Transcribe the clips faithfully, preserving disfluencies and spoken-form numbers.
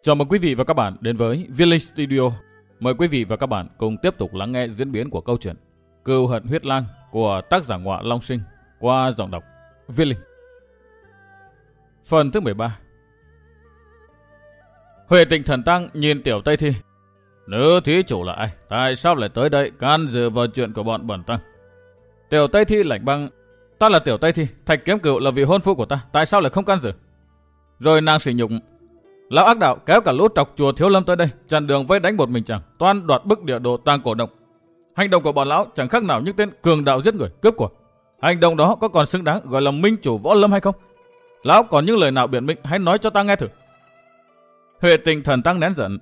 Chào mừng quý vị và các bạn đến với Viết Linh Studio. Mời quý vị và các bạn cùng tiếp tục lắng nghe diễn biến của câu chuyện Cừu hận huyết lang của tác giả Ngọa Long Sinh qua giọng đọc Viết Linh. Phần thứ mười ba. Huệ Tịnh Thần Tăng nhìn Tiểu Tây Thi. Nữ thí chủ là ai? Tại sao lại tới đây can dự vào chuyện của bọn bần tăng? Tiểu Tây Thi lạnh băng. Ta là Tiểu Tây Thi, Thạch Kiếm Cừu là vị hôn phu của ta, tại sao lại không can dự? Rồi nàng sỉ nhục. Lão ác đạo kéo cả lũ trọc chùa Thiếu Lâm tới đây, chặn đường vây đánh một mình chàng, toan đoạt bức địa đồ Tàng Cổ Động. Hành động của bọn lão chẳng khác nào những tên cường đạo giết người, cướp của. Hành động đó có còn xứng đáng gọi là minh chủ võ lâm hay không? Lão còn những lời nào biện minh, hãy nói cho ta nghe thử. Huệ Tịnh Thần Tăng nén giận.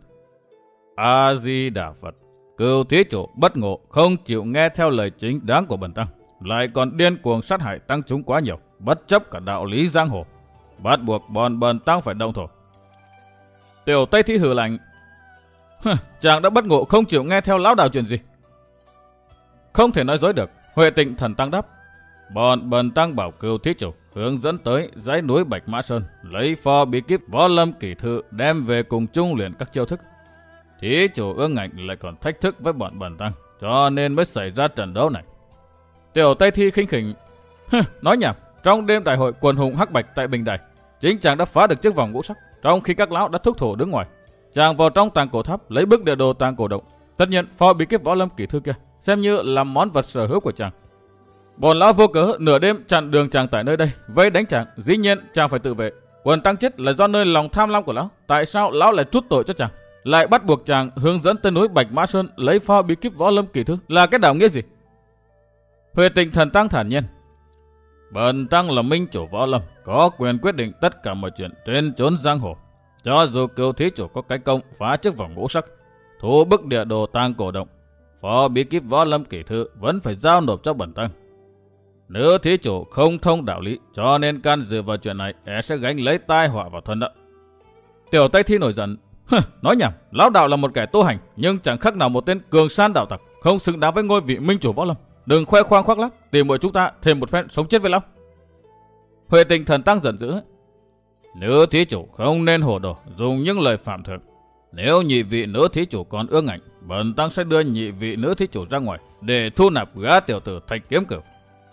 A Di Đà Phật, Cừu thí chủ bất ngộ, không chịu nghe theo lời chính đáng của bần tăng, lại còn điên cuồng sát hại tăng chúng quá nhiều, bất chấp cả đạo lý giang hồ, bắt buộc bọn bần tăng phải động thổ. Tiểu Tây Thi hừ lạnh. Chàng đã bất ngộ không chịu nghe theo lão đạo chuyện gì? Không thể nói dối được. Huệ Tịnh Thần Tăng đáp. Bọn bần tăng bảo Cừu thí chủ hướng dẫn tới dãy núi Bạch Mã Sơn, lấy pho bí kíp võ lâm kỳ thư đem về cùng chung luyện các chiêu thức. Thí chủ ương ngạnh lại còn thách thức với bọn bần tăng, cho nên mới xảy ra trận đấu này. Tiểu Tây Thi khinh khỉnh. Nói nhảm. Trong đêm đại hội quần hùng hắc bạch tại Bình Đài, chính chàng đã phá được chiếc vòng ngũ sắc, trong khi các lão đã thúc thủ đứng ngoài. Chàng vào trong Tàng Cổ Tháp lấy bức địa đồ Tàng Cổ Động. Tất nhiên pho bí kíp võ lâm kỳ thư kia xem như là món vật sở hữu của chàng. Bọn lão vô cớ nửa đêm chặn đường chàng tại nơi đây, vây đánh chàng, dĩ nhiên chàng phải tự vệ. Quần tăng chết là do nơi lòng tham lam của lão. Tại sao lão lại trút tội cho chàng, lại bắt buộc chàng hướng dẫn tới núi Bạch Mã Sơn lấy pho bí kíp võ lâm kỳ thư, là cái đạo nghĩa gì? Huệ Tịnh Thần Tăng thản nhiên. Bần tăng là minh chủ võ lâm, có quyền quyết định tất cả mọi chuyện trên chốn giang hồ. Cho dù Cừu thí chủ có cái công phá chiếc vòng ngũ sắc, thu bức địa đồ Tàng Cổ Động, phó bí kíp võ lâm kỳ thư vẫn phải giao nộp cho bần tăng. Nếu thí chủ không thông đạo lý, cho nên can dự vào chuyện này, e sẽ gánh lấy tai họa vào thân đó. Tiểu Tây Thi nổi giận. Nói nhảm, lão đạo là một kẻ tu hành, nhưng chẳng khác nào một tên cường san đạo tặc, không xứng đáng với ngôi vị minh chủ võ lâm. Đừng khoe khoang khoác lác, tìm mọi chúng ta thêm một phen sống chết với lão. Huệ Tịnh Thần Tăng giận dữ. Nữ thí chủ không nên hồ đồ dùng những lời phạm thượng. Nếu nhị vị nữ thí chủ còn ương ngạnh, bần tăng sẽ đưa nhị vị nữ thí chủ ra ngoài để thu nạp gã tiểu tử Thạch Kiếm Cừu.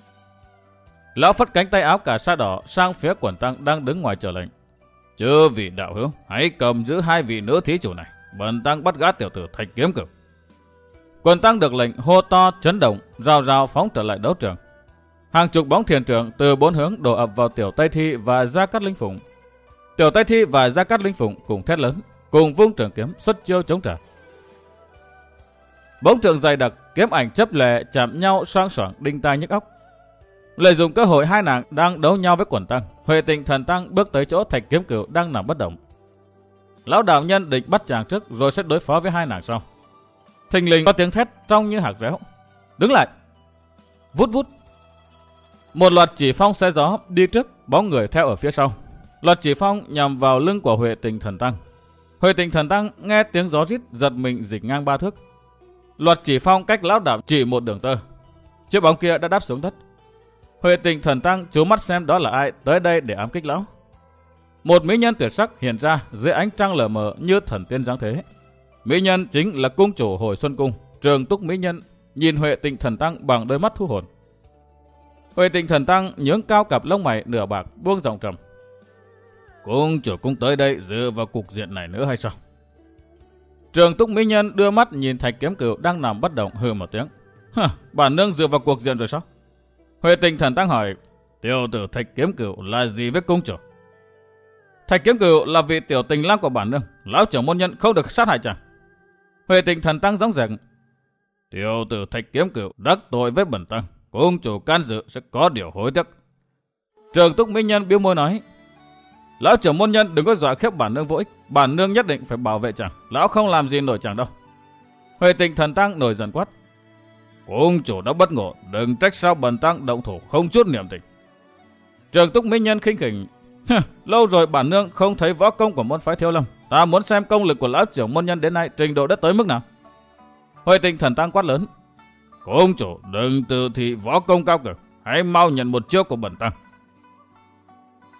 Lão phất cánh tay áo cà sa đỏ sang phía quần tăng đang đứng ngoài chờ lệnh. Chư vị đạo hữu, hãy cầm giữ hai vị nữ thí chủ này, bần tăng bắt gã tiểu tử Thạch Kiếm Cừu. Quần tăng được lệnh hô to chấn động, rào rào phóng trở lại đấu trường. Hàng chục bóng thiền trưởng từ bốn hướng đổ ập vào Tiểu Tây Thi và Gia Cát Linh Phụng. Tiểu Tây Thi và Gia Cát Linh Phụng cùng thét lớn, cùng vung trường kiếm xuất chiêu chống trả. Bóng trường dày đặc, kiếm ảnh chấp lệ chạm nhau xoang xoảng đinh tai nhức óc. Lợi dụng cơ hội hai nàng đang đấu nhau với quần tăng, Huệ Tịnh Thần Tăng bước tới chỗ Thạch Kiếm Cừu đang nằm bất động. Lão đạo nhân định bắt chàng trước rồi sẽ đối phó với hai nàng sau. Thình lình có tiếng thét trong như hạt réo. Đứng lại! Vút vút! Một loạt chỉ phong xe gió đi trước, bóng người theo ở phía sau. Loạt chỉ phong nhằm vào lưng của Huệ Tịnh Thần Tăng. Huệ Tịnh Thần Tăng nghe tiếng gió rít, giật mình dịch ngang ba thước. Loạt chỉ phong cách lão đạo chỉ một đường tơ. Chiếc bóng kia đã đáp xuống đất. Huệ Tịnh Thần Tăng chú mắt xem đó là ai tới đây để ám kích lão. Một mỹ nhân tuyệt sắc hiện ra dưới ánh trăng lờ mờ như thần tiên giáng thế. Mỹ nhân chính là cung chủ Hồi Xuân Cung, Trường Túc mỹ nhân, nhìn Huệ Tịnh Thần Tăng bằng đôi mắt thu hồn. Huệ Tịnh Thần Tăng nhướng cao cặp lông mày nửa bạc, buông giọng trầm. Cung chủ cũng tới đây dựa vào cục diện này nữa hay sao? Trường Túc mỹ nhân đưa mắt nhìn Thạch Kiếm Cừu đang nằm bất động, hừ một tiếng. Hả, bản nương dựa vào cuộc diện rồi sao? Huệ Tịnh Thần Tăng hỏi. Tiểu tử Thạch Kiếm Cừu là gì với cung chủ? Thạch Kiếm Cừu là vị tiểu tình lang của bản nương, lão trưởng môn nhân không được sát hại chàng. Huệ Tịnh Thần Tăng gióng giạc. Tiểu tử Thạch Kiếm Cừu đắc tội với bần tăng, cung chủ can dự sẽ có điều hối tiếc. Trường Túc mỹ nhân biếu môi nói. Lão trưởng môn nhân đừng có dọa khiếp bản nương vô ích, bản nương nhất định phải bảo vệ chàng, lão không làm gì nổi chàng đâu. Huệ Tịnh Thần Tăng nổi giận quát. Cung chủ đã bất ngộ, đừng trách sao bần tăng động thủ không chút niệm tình. Trường Túc mỹ nhân khinh khỉnh. Lâu rồi bản nương không thấy võ công của môn phái Thiếu Lâm, ta muốn xem công lực của lão trưởng môn nhân đến nay trình độ đã tới mức nào. Huệ Tịnh Thần Tăng quát lớn. Cung chủ đừng tự thị võ công cao cường, hãy mau nhận một chiêu của bần tăng.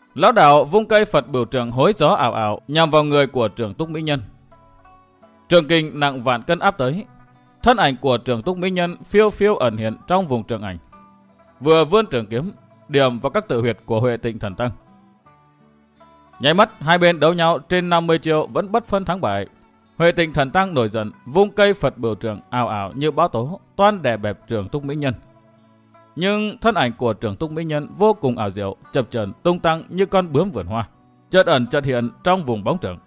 Lão đạo vung cây Phật biểu trượng hối gió ảo ảo nhằm vào người của Trường Túc Mỹ Nhân. Trường kình nặng vạn cân áp tới, thân ảnh của Trường Túc Mỹ Nhân phiêu phiêu ẩn hiện trong vùng trường ảnh, vừa vươn trường kiếm điểm vào các tự huyệt của Huệ Tịnh Thần Tăng. Nháy mắt hai bên đấu nhau trên năm mươi chiêu vẫn bất phân thắng bại. Huệ Tịnh Thần Tăng nổi giận vung cây Phật biểu trượng ảo ảo như bão tố toan đè bẹp Trường Túc Mỹ Nhân. Nhưng thân ảnh của Trường Túc Mỹ Nhân vô cùng ảo diệu, chập chờn tung tăng như con bướm vườn hoa, chợt ẩn chợt hiện trong vùng bóng trường.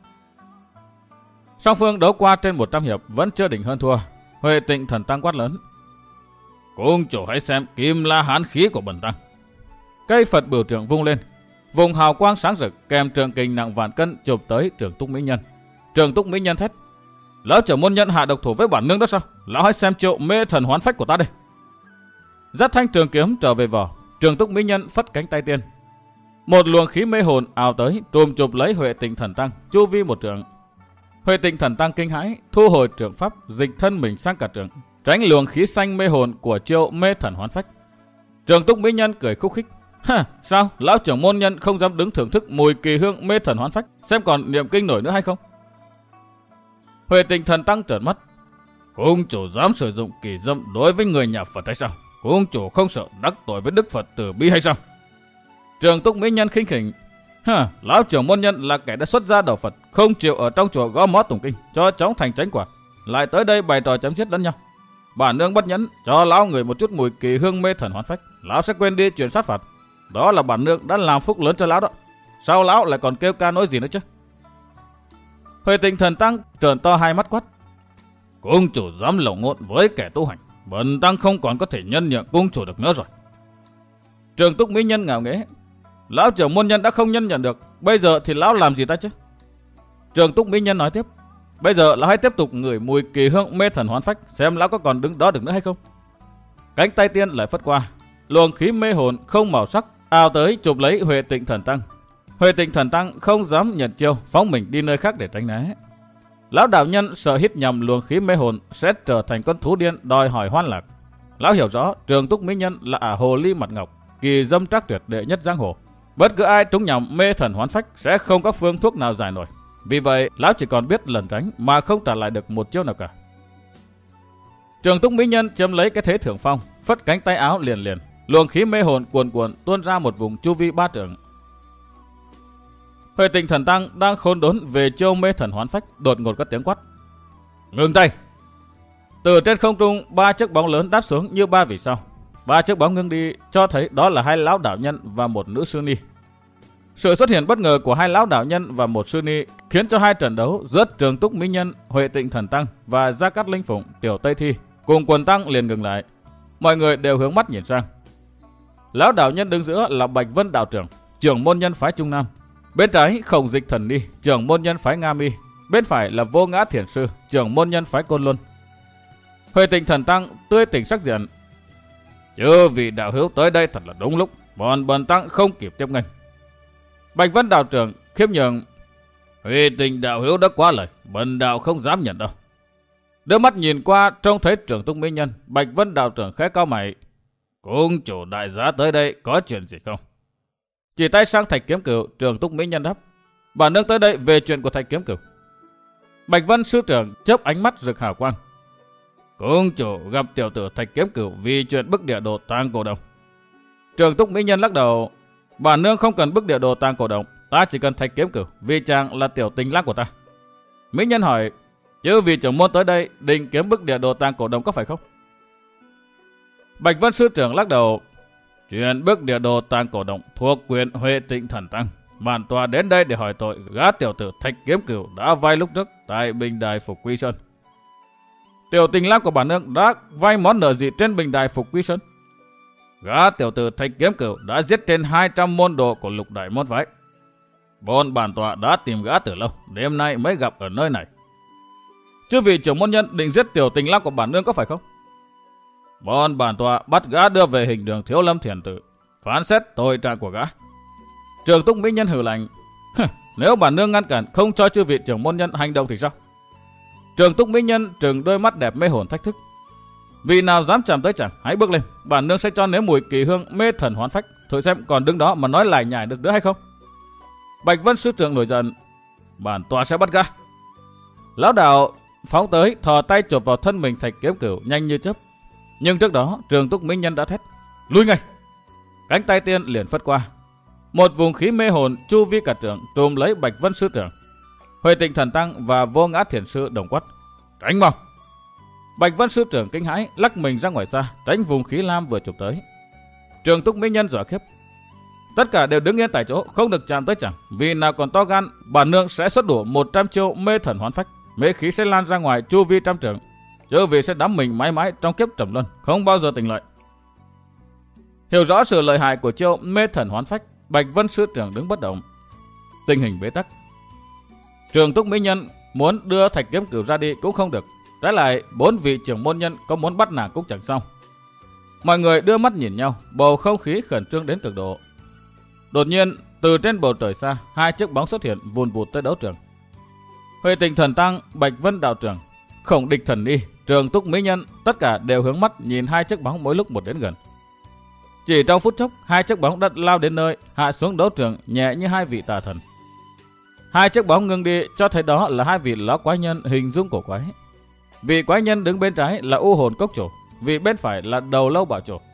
Song phương đấu qua trên một trăm hiệp vẫn chưa định hơn thua. Huệ Tịnh Thần Tăng quát lớn: "Cung chủ hãy xem Kim La Hán khí của bần tăng." Cây Phật biểu trượng vung lên, vùng hào quang sáng rực kèm trường kình nặng vạn cân chụp tới Trường Túc Mỹ Nhân. Trường Túc Mỹ Nhân thét: "Lão trưởng môn nhân hạ độc thủ với bản nương đó sao? Lão hãy xem chiêu mê thần hoán phách của ta đây." Dắt thanh trường kiếm trở về vỏ, Trường Túc Mỹ Nhân phất cánh tay tiên. Một luồng khí mê hồn ào tới, trùm chụp lấy Huệ Tịnh Thần Tăng, chu vi một trượng. Huệ Tịnh Thần Tăng kinh hãi, thu hồi trường pháp, dịch thân mình sang cả trường, tránh luồng khí xanh mê hồn của chiêu mê thần hoán phách. Trường Túc Mỹ Nhân cười khúc khích: "Ha, sao lão trưởng môn nhân không dám đứng thưởng thức mùi kỳ hương mê thần hoán phách, xem còn niệm kinh nổi nữa hay không?" Huệ Tịnh Thần Tăng trợn mắt: "Cung chủ dám sử dụng kỳ dâm đối với người nhà Phật hay sao? Cung chủ không sợ đắc tội với Đức Phật từ bi hay sao?" Trường Túc Mỹ Nhân khinh khỉnh: "Hả, lão trưởng môn nhân là kẻ đã xuất gia đầu Phật, không chịu ở trong chùa gõ mõ tụng kinh cho chóng thành chánh quả, lại tới đây bày trò chém giết lẫn nhau. Bản nương bất nhẫn cho lão người một chút mùi kỳ hương mê thần hoán phách, lão sẽ quên đi chuyện sát phạt. Đó là bản nương đã làm phúc lớn cho lão đó. Sao lão lại còn kêu ca nói gì nữa chứ?" Huệ Tịnh Thần Tăng trợn to hai mắt quát: "Cung chủ dám lẩu ngôn với kẻ tu hành, bần tăng không còn có thể nhân nhượng cung chủ được nữa rồi." Trường Túc Mỹ Nhân ngạo nghễ: "Lão trưởng môn nhân đã không nhân nhận được, bây giờ thì lão làm gì ta chứ?" Trường Túc Mỹ Nhân nói tiếp: "Bây giờ lão hãy tiếp tục ngửi mùi kỳ hương mê thần hoán phách, xem lão có còn đứng đó được nữa hay không." Cánh tay tiên lại phất qua, luồng khí mê hồn không màu sắc ào tới chụp lấy Huệ Tịnh Thần Tăng. Huệ Tịnh Thần Tăng không dám nhận chiêu, phóng mình đi nơi khác để tránh né. Lão đạo nhân sợ hít nhầm luồng khí mê hồn sẽ trở thành con thú điên đòi hỏi hoan lạc. Lão hiểu rõ Trường Túc Mỹ Nhân là ả hồ ly mặt ngọc, kỳ dâm trác tuyệt đệ nhất giang hồ. Bất cứ ai trúng nhầm mê thần hoán phách sẽ không có phương thuốc nào giải nổi. Vì vậy lão chỉ còn biết lẩn tránh mà không trả lại được một chiêu nào cả. Trường Túc Mỹ Nhân chiếm lấy cái thế thượng phong, phất cánh tay áo liền liền, luồng khí mê hồn cuồn cuộn tuôn ra một vùng chu vi ba trượng. Huệ Tịnh Thần Tăng đang khốn đốn về chiêu mê thần hoán phách, đột ngột có tiếng quát: "Ngừng tay!" Từ trên không trung ba chiếc bóng lớn đáp xuống như ba vì sao. Ba chiếc bóng ngưng đi cho thấy đó là hai lão đạo nhân và một nữ sư ni. Sự xuất hiện bất ngờ của hai lão đạo nhân và một sư ni khiến cho hai trận đấu giữa Trường Túc Mỹ Nhân, Huệ Tịnh Thần Tăng và Gia Cát Linh Phụng, Tiểu Tây Thi cùng quần tăng liền ngừng lại. Mọi người đều hướng mắt nhìn sang. Lão đạo nhân đứng giữa là Bạch Vân đạo trưởng, trưởng môn nhân phái Trung Nam. Bên trái Khổng Dịch Thần Ni, trưởng môn nhân phái Nga Mi. Bên phải là Vô Ngã Thiền Sư, trưởng môn nhân phái Côn Luân. Huệ Tịnh Thần Tăng tươi tỉnh sắc diện: "Chư vị đạo hữu tới đây thật là đúng lúc, bọn bần tăng không kịp tiếp nghênh." Bạch Vân đạo trưởng khiêm nhường: "Huệ Tịnh đạo hữu đã quá lời, bần đạo không dám nhận đâu." Đưa mắt nhìn qua trông thấy Trường Túc Mỹ Nhân, Bạch Vân đạo trưởng khẽ cau mày: "Cung chủ đại giá tới đây có chuyện gì không?" Chỉ tay sang Thạch Kiếm Cửu, Trường Túc Mỹ Nhân đáp: "Bản nương tới đây về chuyện của Thạch Kiếm Cửu." Bạch Vân sư trưởng chớp ánh mắt rực hào quang: "Cung chủ gặp tiểu tử Thạch Kiếm Cửu vì chuyện bức địa đồ tàng cổ đồng." Trường Túc Mỹ Nhân lắc đầu: "Bản nương không cần bức địa đồ tàng cổ đồng, ta chỉ cần Thạch Kiếm Cửu, vì chàng là tiểu tình lang của ta." Mỹ Nhân hỏi: "Chứ vì trưởng môn tới đây định kiếm bức địa đồ tàng cổ đồng có phải không?" Bạch Vân sư trưởng lắc đầu: "Chuyện bức địa đồ tàng cổ đồng thuộc quyền Huệ Tịnh Thần Tăng. Bản tòa đến đây để hỏi tội gã tiểu tử Thạch Kiếm Cửu đã vay lúc trước tại bình đài Phục Quy Sơn." "Tiểu tình lang của bản nương đã vay món nợ gì trên bình đài Phục Quy Sơn?" "Gã tiểu tử Thạch Kiếm Cửu đã giết trên hai trăm môn đồ của lục đại môn phái. Bọn bản tòa đã tìm gã từ lâu, đêm nay mới gặp ở nơi này." "Chứ vị trưởng môn nhân định giết tiểu tình lang của bản nương có phải không?" "Bọn bản tòa bắt gã đưa về hình đường Thiếu Lâm Thiền Tự, phán xét tội trạng của gã." Trường Túc Mỹ Nhân hừ lạnh: "Nếu bản nương ngăn cản không cho chư vị trưởng môn nhân hành động thì sao?" Trường Túc Mỹ Nhân trừng đôi mắt đẹp mê hồn thách thức: "Vị nào dám chạm tới chàng, hãy bước lên, bản nương sẽ cho nếm mùi kỳ hương mê thần hoán phách, thử xem còn đứng đó mà nói lại nhải được nữa hay không." Bạch Vân sư trưởng nổi giận. Bản tòa sẽ bắt gã. Lão đạo phóng tới, thò tay chộp vào thân mình Thạch Kiếm Cửu nhanh như chớp. Nhưng trước đó Trường Túc Mỹ Nhân đã thét: Lui ngay! Cánh tay tiên liền phất qua. Một vùng khí mê hồn chu vi cả trường trùm lấy Bạch Vân sư trưởng. Huệ Tịnh Thần Tăng và Vô Ngã Thiền sư đồng quát: Tránh mau! Bạch Vân sư trưởng kinh hãi lắc mình ra ngoài xa, tránh vùng khí lam vừa chụp tới. Trường Túc Mỹ Nhân dọa khiếp. Tất cả đều đứng yên tại chỗ, không được chạm tới chẳng. Vì nào còn to gan, bản nương sẽ xuất đủ một trăm chiêu mê thần hoán phách, mê khí sẽ lan ra ngoài chu vi trăm trượng, chớ vì sẽ đắm mình mãi mãi trong kiếp trầm luân, không bao giờ tỉnh lại. Hiểu rõ sự lợi hại của chiêu mê thần hoán phách, Bạch Vân sư trưởng đứng bất động. Tình hình bế tắc. Trường Túc Mỹ Nhân muốn đưa Thạch Kiếm Cửu ra đi cũng không được. Trái lại, bốn vị trưởng môn nhân có muốn bắt nàng cũng chẳng xong. Mọi người đưa mắt nhìn nhau, bầu không khí khẩn trương đến cực độ. Đột nhiên, từ trên bầu trời xa, hai chiếc bóng xuất hiện vùn vụt tới đấu trường. Huệ Tịnh Thần Tăng, Bạch Vân đạo trưởng, Khổng Địch Thần Y, Trường Túc Mỹ Nhân, tất cả đều hướng mắt nhìn hai chiếc bóng mỗi lúc một đến gần. Chỉ trong phút chốc, hai chiếc bóng đã lao đến nơi, hạ xuống đấu trường nhẹ như hai vị tà thần. Hai chiếc bóng ngưng đi, cho thấy đó là hai vị lão quái nhân hình dung cổ quái. Vị quái nhân đứng bên trái là U Hồn Cốc Chủ, vị bên phải là Đầu Lâu Bảo Chủ.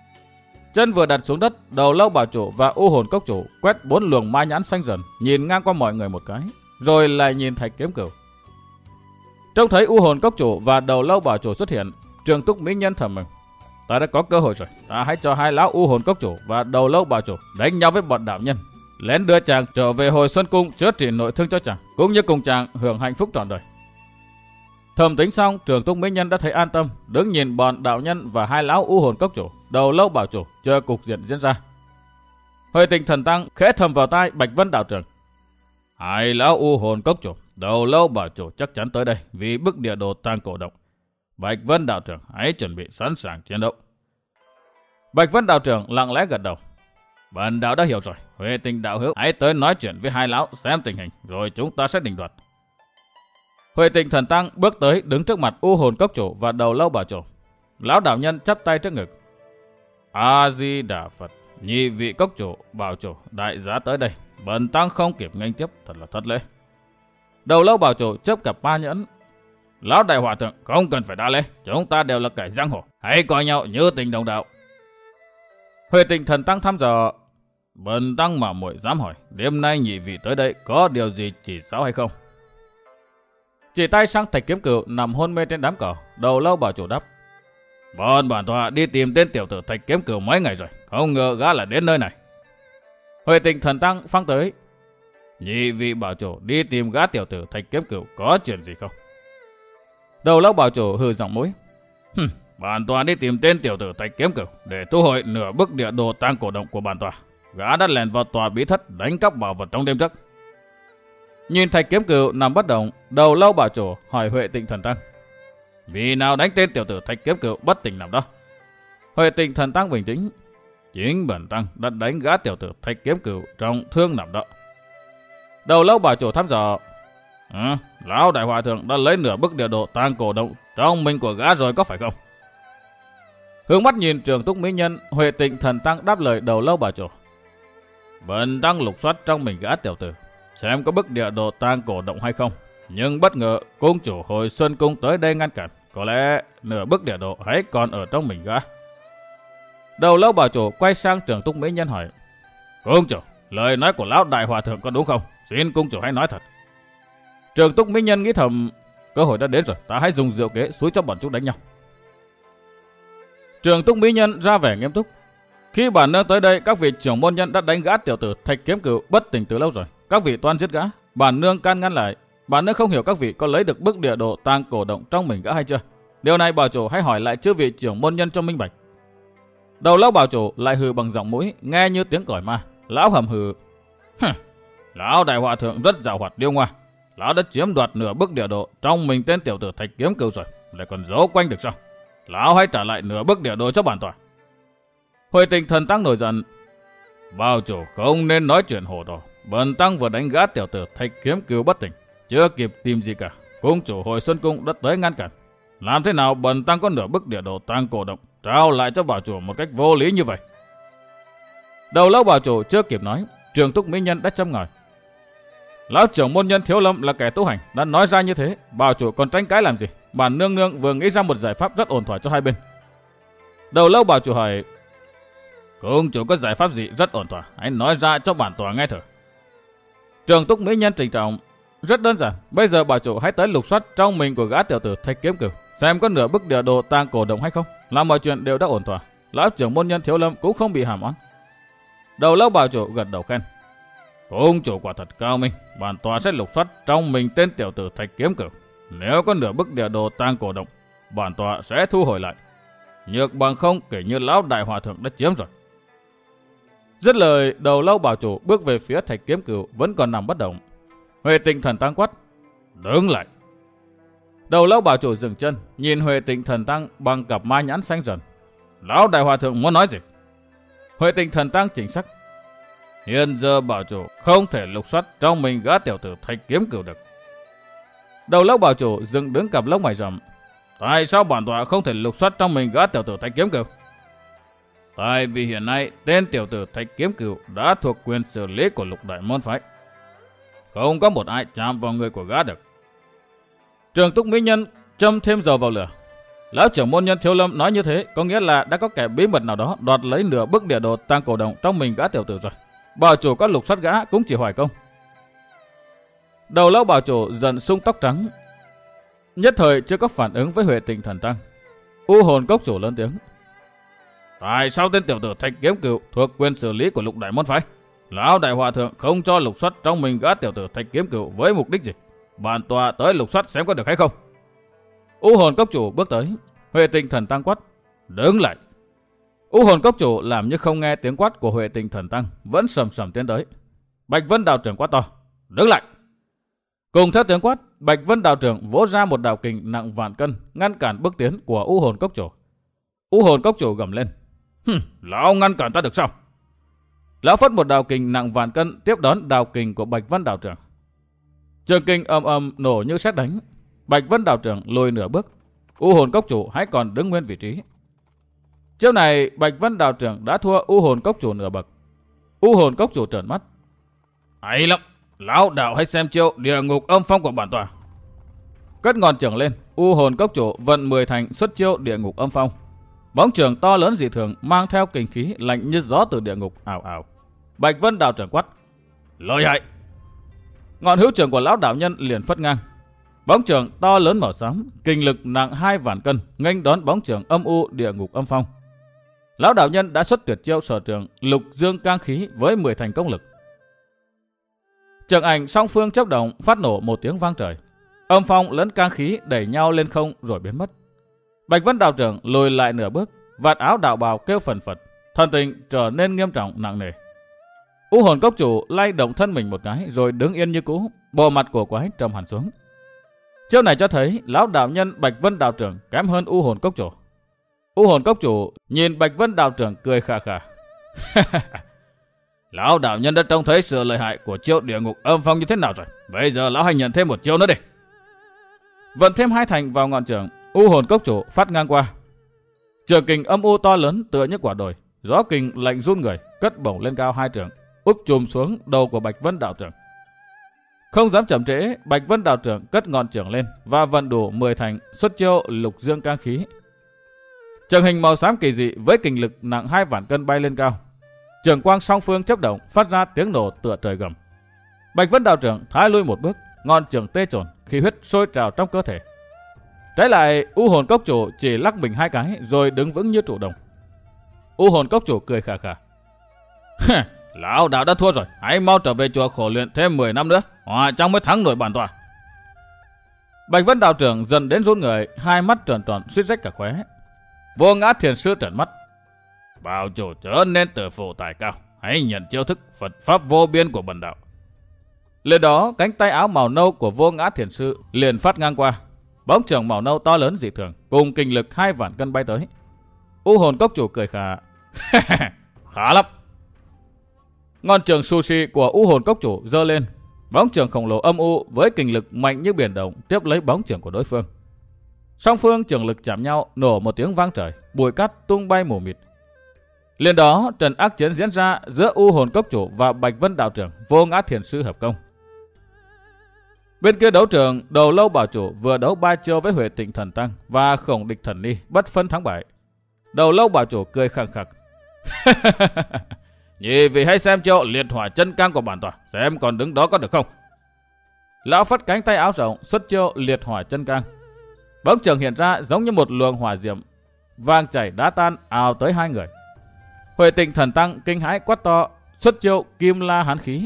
Chân vừa đặt xuống đất, Đầu Lâu Bảo Chủ và U Hồn Cốc Chủ quét bốn luồng ma nhãn xanh dần, nhìn ngang qua mọi người một cái, rồi lại nhìn Thạch Kiếm Cửu. Trông thấy U Hồn Cốc Chủ và Đầu Lâu Bảo Chủ xuất hiện, Trường Túc Mỹ Nhân thầm mừng. Ta đã có cơ hội rồi, ta hãy cho hai lão U Hồn Cốc Chủ và Đầu Lâu Bảo Chủ đánh nhau với bọn đạo nhân, lén đưa chàng trở về Hồi Xuân Cung chữa trị nội thương cho chàng, cũng như cùng chàng hưởng hạnh phúc trọn đời. Thầm tính xong, Trường Túc Mỹ Nhân đã thấy an tâm, đứng nhìn bọn đạo nhân và hai lão U Hồn Cốc Chủ, Đầu Lâu Bảo Chủ chờ cục diện diễn ra. Huệ Tịnh Thần Tăng khẽ thầm vào tai Bạch Vân đạo trưởng. Hai lão U Hồn Cốc Chủ, Đầu Lâu Bảo Chủ chắc chắn tới đây vì bức địa đồ tang cổ động. Bạch Vân đạo trưởng hãy chuẩn bị sẵn sàng chiến đấu. Bạch Vân đạo trưởng lặng lẽ gật đầu. Bần đạo đã hiểu rồi. Huệ Tịnh đạo hữu hãy tới nói chuyện với hai lão xem tình hình, rồi chúng ta sẽ định đoạt. Huệ Tịnh Thần Tăng bước tới đứng trước mặt U Hồn Cốc Chủ và Đầu Lâu Bảo Chủ. Lão đạo nhân chắp tay trước ngực. A Di Đà Phật, nhị vị Cốc Chủ, Bảo Chủ, đại giá tới đây, bần tăng không kịp nghênh tiếp, thật là thất lễ. Đầu Lâu Bảo Chủ chớp cặp ba nhẫn. Lão đại hòa thượng không cần phải đa lễ, chúng ta đều là kẻ giang hồ, hãy coi nhau như tình đồng đạo. Huệ Tịnh Thần Tăng thăm dò. Bần tăng mà muội dám hỏi, đêm nay nhị vị tới đây có điều gì chỉ giáo hay không? Chỉ tay sang Thạch Kiếm Cửu nằm hôn mê trên đám cỏ. Đầu Lâu Bảo Chủ đáp. Bọn bản tọa đi tìm tên tiểu tử Thạch Kiếm Cửu mấy ngày rồi, không ngờ gã là đến nơi này. Huệ Tịnh Thần Tăng phang tới. Nhị vị Bảo Chủ đi tìm gã tiểu tử Thạch Kiếm Cửu có chuyện gì không? Đầu Lâu Bảo Chủ hừ giọng mũi. Hừm, bản tọa đi tìm tên tiểu tử Thạch Kiếm Cửu để thu hồi nửa bức địa đồ tang cổ động của bản tọa. Gã đã lẻn vào tòa bí thất đánh cắp bảo vật trong đêm trước. Nhìn Thạch Kiếm Cửu nằm bất động, Đầu Lâu Bảo Chủ hỏi Huệ Tịnh Thần Tăng. Vì nào đánh tên tiểu tử Thạch Kiếm Cửu bất tỉnh nằm đó? Huệ Tịnh Thần Tăng bình tĩnh. Chính bần tăng đã đánh gã tiểu tử Thạch Kiếm Cửu trọng thương nằm đó. Đầu Lâu Bảo Chủ thăm dò. À, lão đại hòa thượng đã lấy nửa bức địa đồ tang cổ động trong mình của gã rồi có phải không? Hướng mắt nhìn Trường Túc Mỹ Nhân, Huệ Tịnh Thần Tăng đáp lời Đầu Lâu Bảo Chủ. Bần tăng lục soát trong mình gã tiểu tử, xem có bức địa đồ tang cổ động hay không. Nhưng bất ngờ cung chủ Hồi Xuân Cung tới đây ngăn cản, có lẽ nửa bức địa đồ hãy còn ở trong mình gã. Đầu Lâu Bảo Chủ quay sang Trường Túc Mỹ Nhân hỏi. Cung chủ, lời nói của lão đại hòa thượng có đúng không? Xin cung chủ hãy nói thật. Trường Túc Mỹ Nhân nghĩ thầm, cơ hội đã đến rồi, ta hãy dùng diệu kế xúi cho bọn chúng đánh nhau. Trường Túc Mỹ Nhân ra vẻ nghiêm túc. Khi bản nương tới đây, các vị trưởng môn nhân đã đánh gã tiểu tử Thạch Kiếm Cửu bất tỉnh từ lâu rồi. Các vị toan giết gã, bản nương can ngăn lại. Bản nương không hiểu các vị có lấy được bức địa đồ tang cổ động trong mình gã hay chưa. Điều này Bảo Chủ hãy hỏi lại chư vị trưởng môn nhân cho minh bạch. Đầu Lâu Bảo Chủ lại hừ bằng giọng mũi nghe như tiếng còi ma. Lão hầm hừ. Lão đại hòa thượng rất giàu hoạt điêu ngoa. Lão đã chiếm đoạt nửa bức địa đồ trong mình tên tiểu tử Thạch Kiếm Cửu rồi, lại còn giấu quanh được sao? Lão hãy trả lại nửa bức địa đồ cho bản tòa. Huệ Tịnh Thần Tăng nổi giận. Bảo Chủ không nên nói chuyện hồ đồ. Bần tăng vừa đánh gã tiểu tử Thạch Kiếm Cửu bất tỉnh, chưa kịp tìm gì cả, cung chủ Hồi Xuân Cung đã tới ngăn cản. Làm thế nào bần tăng có nửa bức địa đồ tang cổ động trao lại cho Bảo Chủ một cách vô lý như vậy? Đầu Lâu Bảo Chủ chưa kịp nói, Trường Túc Mỹ Nhân đã châm ngòi. Lão trưởng môn nhân Thiếu Lâm là kẻ tu hành, đã nói ra như thế, bảo chủ còn tranh cãi làm gì? Bản nương nương vừa nghĩ ra một giải pháp rất ổn thỏa cho hai bên. Đầu lâu bảo chủ hỏi: Cung chủ có giải pháp gì rất ổn thỏa, hãy nói ra cho bản tòa nghe thử. Trường Túc mỹ nhân trịnh trọng: Rất đơn giản, bây giờ bảo chủ hãy tới lục soát trong mình của gã tiểu tử Thạch Kiếm Cửu, xem có nửa bức địa đồ tàng cổ động hay không, làm mọi chuyện đều đã ổn thỏa. Lão trưởng môn nhân Thiếu Lâm cũng không bị hàm oan. Đầu lâu bảo chủ gật đầu khen: Cung chủ quả thật cao minh, bản tòa sẽ lục soát trong mình tên tiểu tử Thạch Kiếm Cửu. Nếu có nửa bức địa đồ tàng cổ động, bản tòa sẽ thu hồi lại. Nhược bằng không kể như lão đại hòa thượng đã chiếm rồi. Dứt lời, đầu lâu bảo chủ bước về phía Thạch Kiếm Cửu vẫn còn nằm bất động. Huệ Tịnh Thần Tăng quát: Đứng lại! Đầu lâu bảo chủ dừng chân, nhìn Huệ Tịnh Thần Tăng bằng cặp ma nhãn xanh dần. Lão đại hòa thượng muốn nói gì? Huệ Tịnh Thần Tăng chỉnh sắc: Hiện giờ bảo chủ không thể lục soát trong mình gã tiểu tử Thạch Kiếm Cửu được. Đầu lâu bảo chủ dừng đứng cặp lông mày rậm: Tại sao bản tọa không thể lục soát trong mình gã tiểu tử Thạch Kiếm Cửu? Tại vì hiện nay tên tiểu tử Thạch Kiếm Cửu đã thuộc quyền xử lý của lục đại môn phái, không có một ai chạm vào người của gã được. Trường Túc mỹ nhân châm thêm dầu vào lửa: Lão trưởng môn nhân Thiếu Lâm nói như thế có nghĩa là đã có kẻ bí mật nào đó đoạt lấy nửa bức địa đồ tàng cổ động trong mình gã tiểu tử rồi. Bảo chủ có lục soát gã cũng chỉ hoài công. Đầu lão bảo chủ giận sung tóc trắng, nhất thời chưa có phản ứng với Huệ Tịnh Thần Tăng. U hồn cốc chủ lớn tiếng: Tại sao tên tiểu tử Thạch Kiếm Cửu thuộc quyền xử lý của lục đại môn phái? Lão đại hòa thượng không cho lục soát trong mình gã tiểu tử Thạch Kiếm Cửu với mục đích gì? Bản tòa tới lục soát xem có được hay không. U hồn cốc chủ bước tới. Huệ Tịnh Thần Tăng quát: Đứng lại! U hồn cốc chủ làm như không nghe tiếng quát của Huệ Tịnh Thần Tăng, vẫn sầm sầm tiến tới. Bạch Vân đạo trưởng quát to: Đứng lại! Cùng theo tiếng quát, Bạch Vân đạo trưởng vỗ ra một đạo kình nặng vạn cân ngăn cản bước tiến của U hồn cốc chủ. U hồn cốc chủ gầm lên: Hừm, lão ngăn cản ta được sao? Lão phất một đạo kình nặng vạn cân tiếp đón đạo kình của Bạch Vân đạo trưởng. Trường kình ầm ầm nổ như sét đánh. Bạch Vân đạo trưởng lùi nửa bước. U hồn cốc chủ hãy còn đứng nguyên vị trí. Chiêu này Bạch Vân đạo trưởng đã thua U hồn cốc chủ nửa bậc. U hồn cốc chủ trợn mắt: Hay lắm, lão đạo hãy xem chiêu địa ngục âm phong của bản tòa. Cất ngọn trường lên, U hồn cốc chủ vận mười thành xuất chiêu địa ngục âm phong. Bóng trường to lớn dị thường mang theo kình khí lạnh như gió từ địa ngục ảo ảo. Bạch Vân đạo trưởng quát: Lợi hại! Ngọn hữu trường của lão đạo nhân liền phất ngang. Bóng trường to lớn màu xám, kinh lực nặng hai vạn cân nghênh đón bóng trường âm u địa ngục âm phong. Lão đạo nhân đã xuất tuyệt chiêu sở trường lục dương cang khí với mười thành công lực. Trường ảnh song phương chớp động phát nổ một tiếng vang trời. Âm phong lẫn cang khí đẩy nhau lên không rồi biến mất. Bạch Vân đạo trưởng lùi lại nửa bước, vạt áo đạo bào kêu phần phật, thần tình trở nên nghiêm trọng nặng nề. U hồn cốc chủ lay động thân mình một cái rồi đứng yên như cũ, bộ mặt cổ quái trầm hẳn xuống. Chiêu này cho thấy lão đạo nhân Bạch Vân đạo trưởng kém hơn U hồn cốc chủ. U hồn cốc chủ nhìn Bạch Vân đạo trưởng cười khà khà: Lão đạo nhân đã trông thấy sự lợi hại của chiêu địa ngục âm phong như thế nào rồi. Bây giờ lão hãy nhận thêm một chiêu nữa đi. Vận thêm hai thành vào ngọn trường, U hồn cốc chủ phát ngang qua. Trường kình âm u to lớn tựa như quả đồi, gió kình lạnh run người, cất bổng lên cao hai trường, úp chùm xuống đầu của Bạch Vân đạo trưởng. Không dám chậm trễ, Bạch Vân đạo trưởng cất ngọn trường lên và vận đủ mười thành xuất chiêu lục dương cang khí. Trường hình màu xám kỳ dị với kình lực nặng hai vạn cân bay lên cao. Trường quang song phương chớp động phát ra tiếng nổ tựa trời gầm. Bạch Vân đạo trưởng thái lui một bước, ngọn trường tê trồn, khí huyết sôi trào trong cơ thể. Trái lại, U hồn cốc chủ chỉ lắc mình hai cái rồi đứng vững như trụ đồng. U hồn cốc chủ cười khà khà: Lão đạo đã thua rồi, hãy mau trở về chùa khổ luyện thêm mười năm nữa, hòa trong mới thắng nổi bản tòa. Bạch Vân đạo trưởng dần đến run người, hai mắt tròn tròn suýt rách cả khóe. Vô Ngã Thiền sư trợn mắt: Bảo chủ chớ nên tự phụ tài cao, hãy nhận chiêu thức Phật pháp vô biên của bần đạo. Lên đó, cánh tay áo màu nâu của Vô Ngã Thiền sư liền phát ngang qua. Bóng trường màu nâu to lớn dị thường cùng kinh lực hai vạn cân bay tới. U hồn cốc chủ cười khà: Khá lắm! Ngọn trường sushi của U hồn cốc chủ giơ lên. Bóng trường khổng lồ âm u với kinh lực mạnh như biển động tiếp lấy bóng trường của đối phương. Song phương trường lực chạm nhau, nổ một tiếng vang trời, bụi cát tung bay mù mịt. Liền đó, trận ác chiến diễn ra giữa U hồn cốc chủ và Bạch Vân đạo trưởng Vô Ngã Thiền sư hợp công. Bên kia đấu trường, Đầu Lâu Bảo Chủ vừa đấu ba chiêu với Huệ Tịnh Thần Tăng và Khổng Địch Thần Ni, bất phân thắng bại. Đầu Lâu Bảo Chủ cười khẳng khặc. Nhị vị hãy xem chiêu liệt hỏa chân cang của bản tòa, xem còn đứng đó có được không. Lão phất cánh tay áo rộng xuất chiêu liệt hỏa chân cang. Bóng trường hiện ra giống như một luồng hỏa diệm vàng chảy đá tan ào tới hai người. Huệ Tịnh Thần Tăng kinh hãi quát to xuất chiêu Kim La Hán Khí.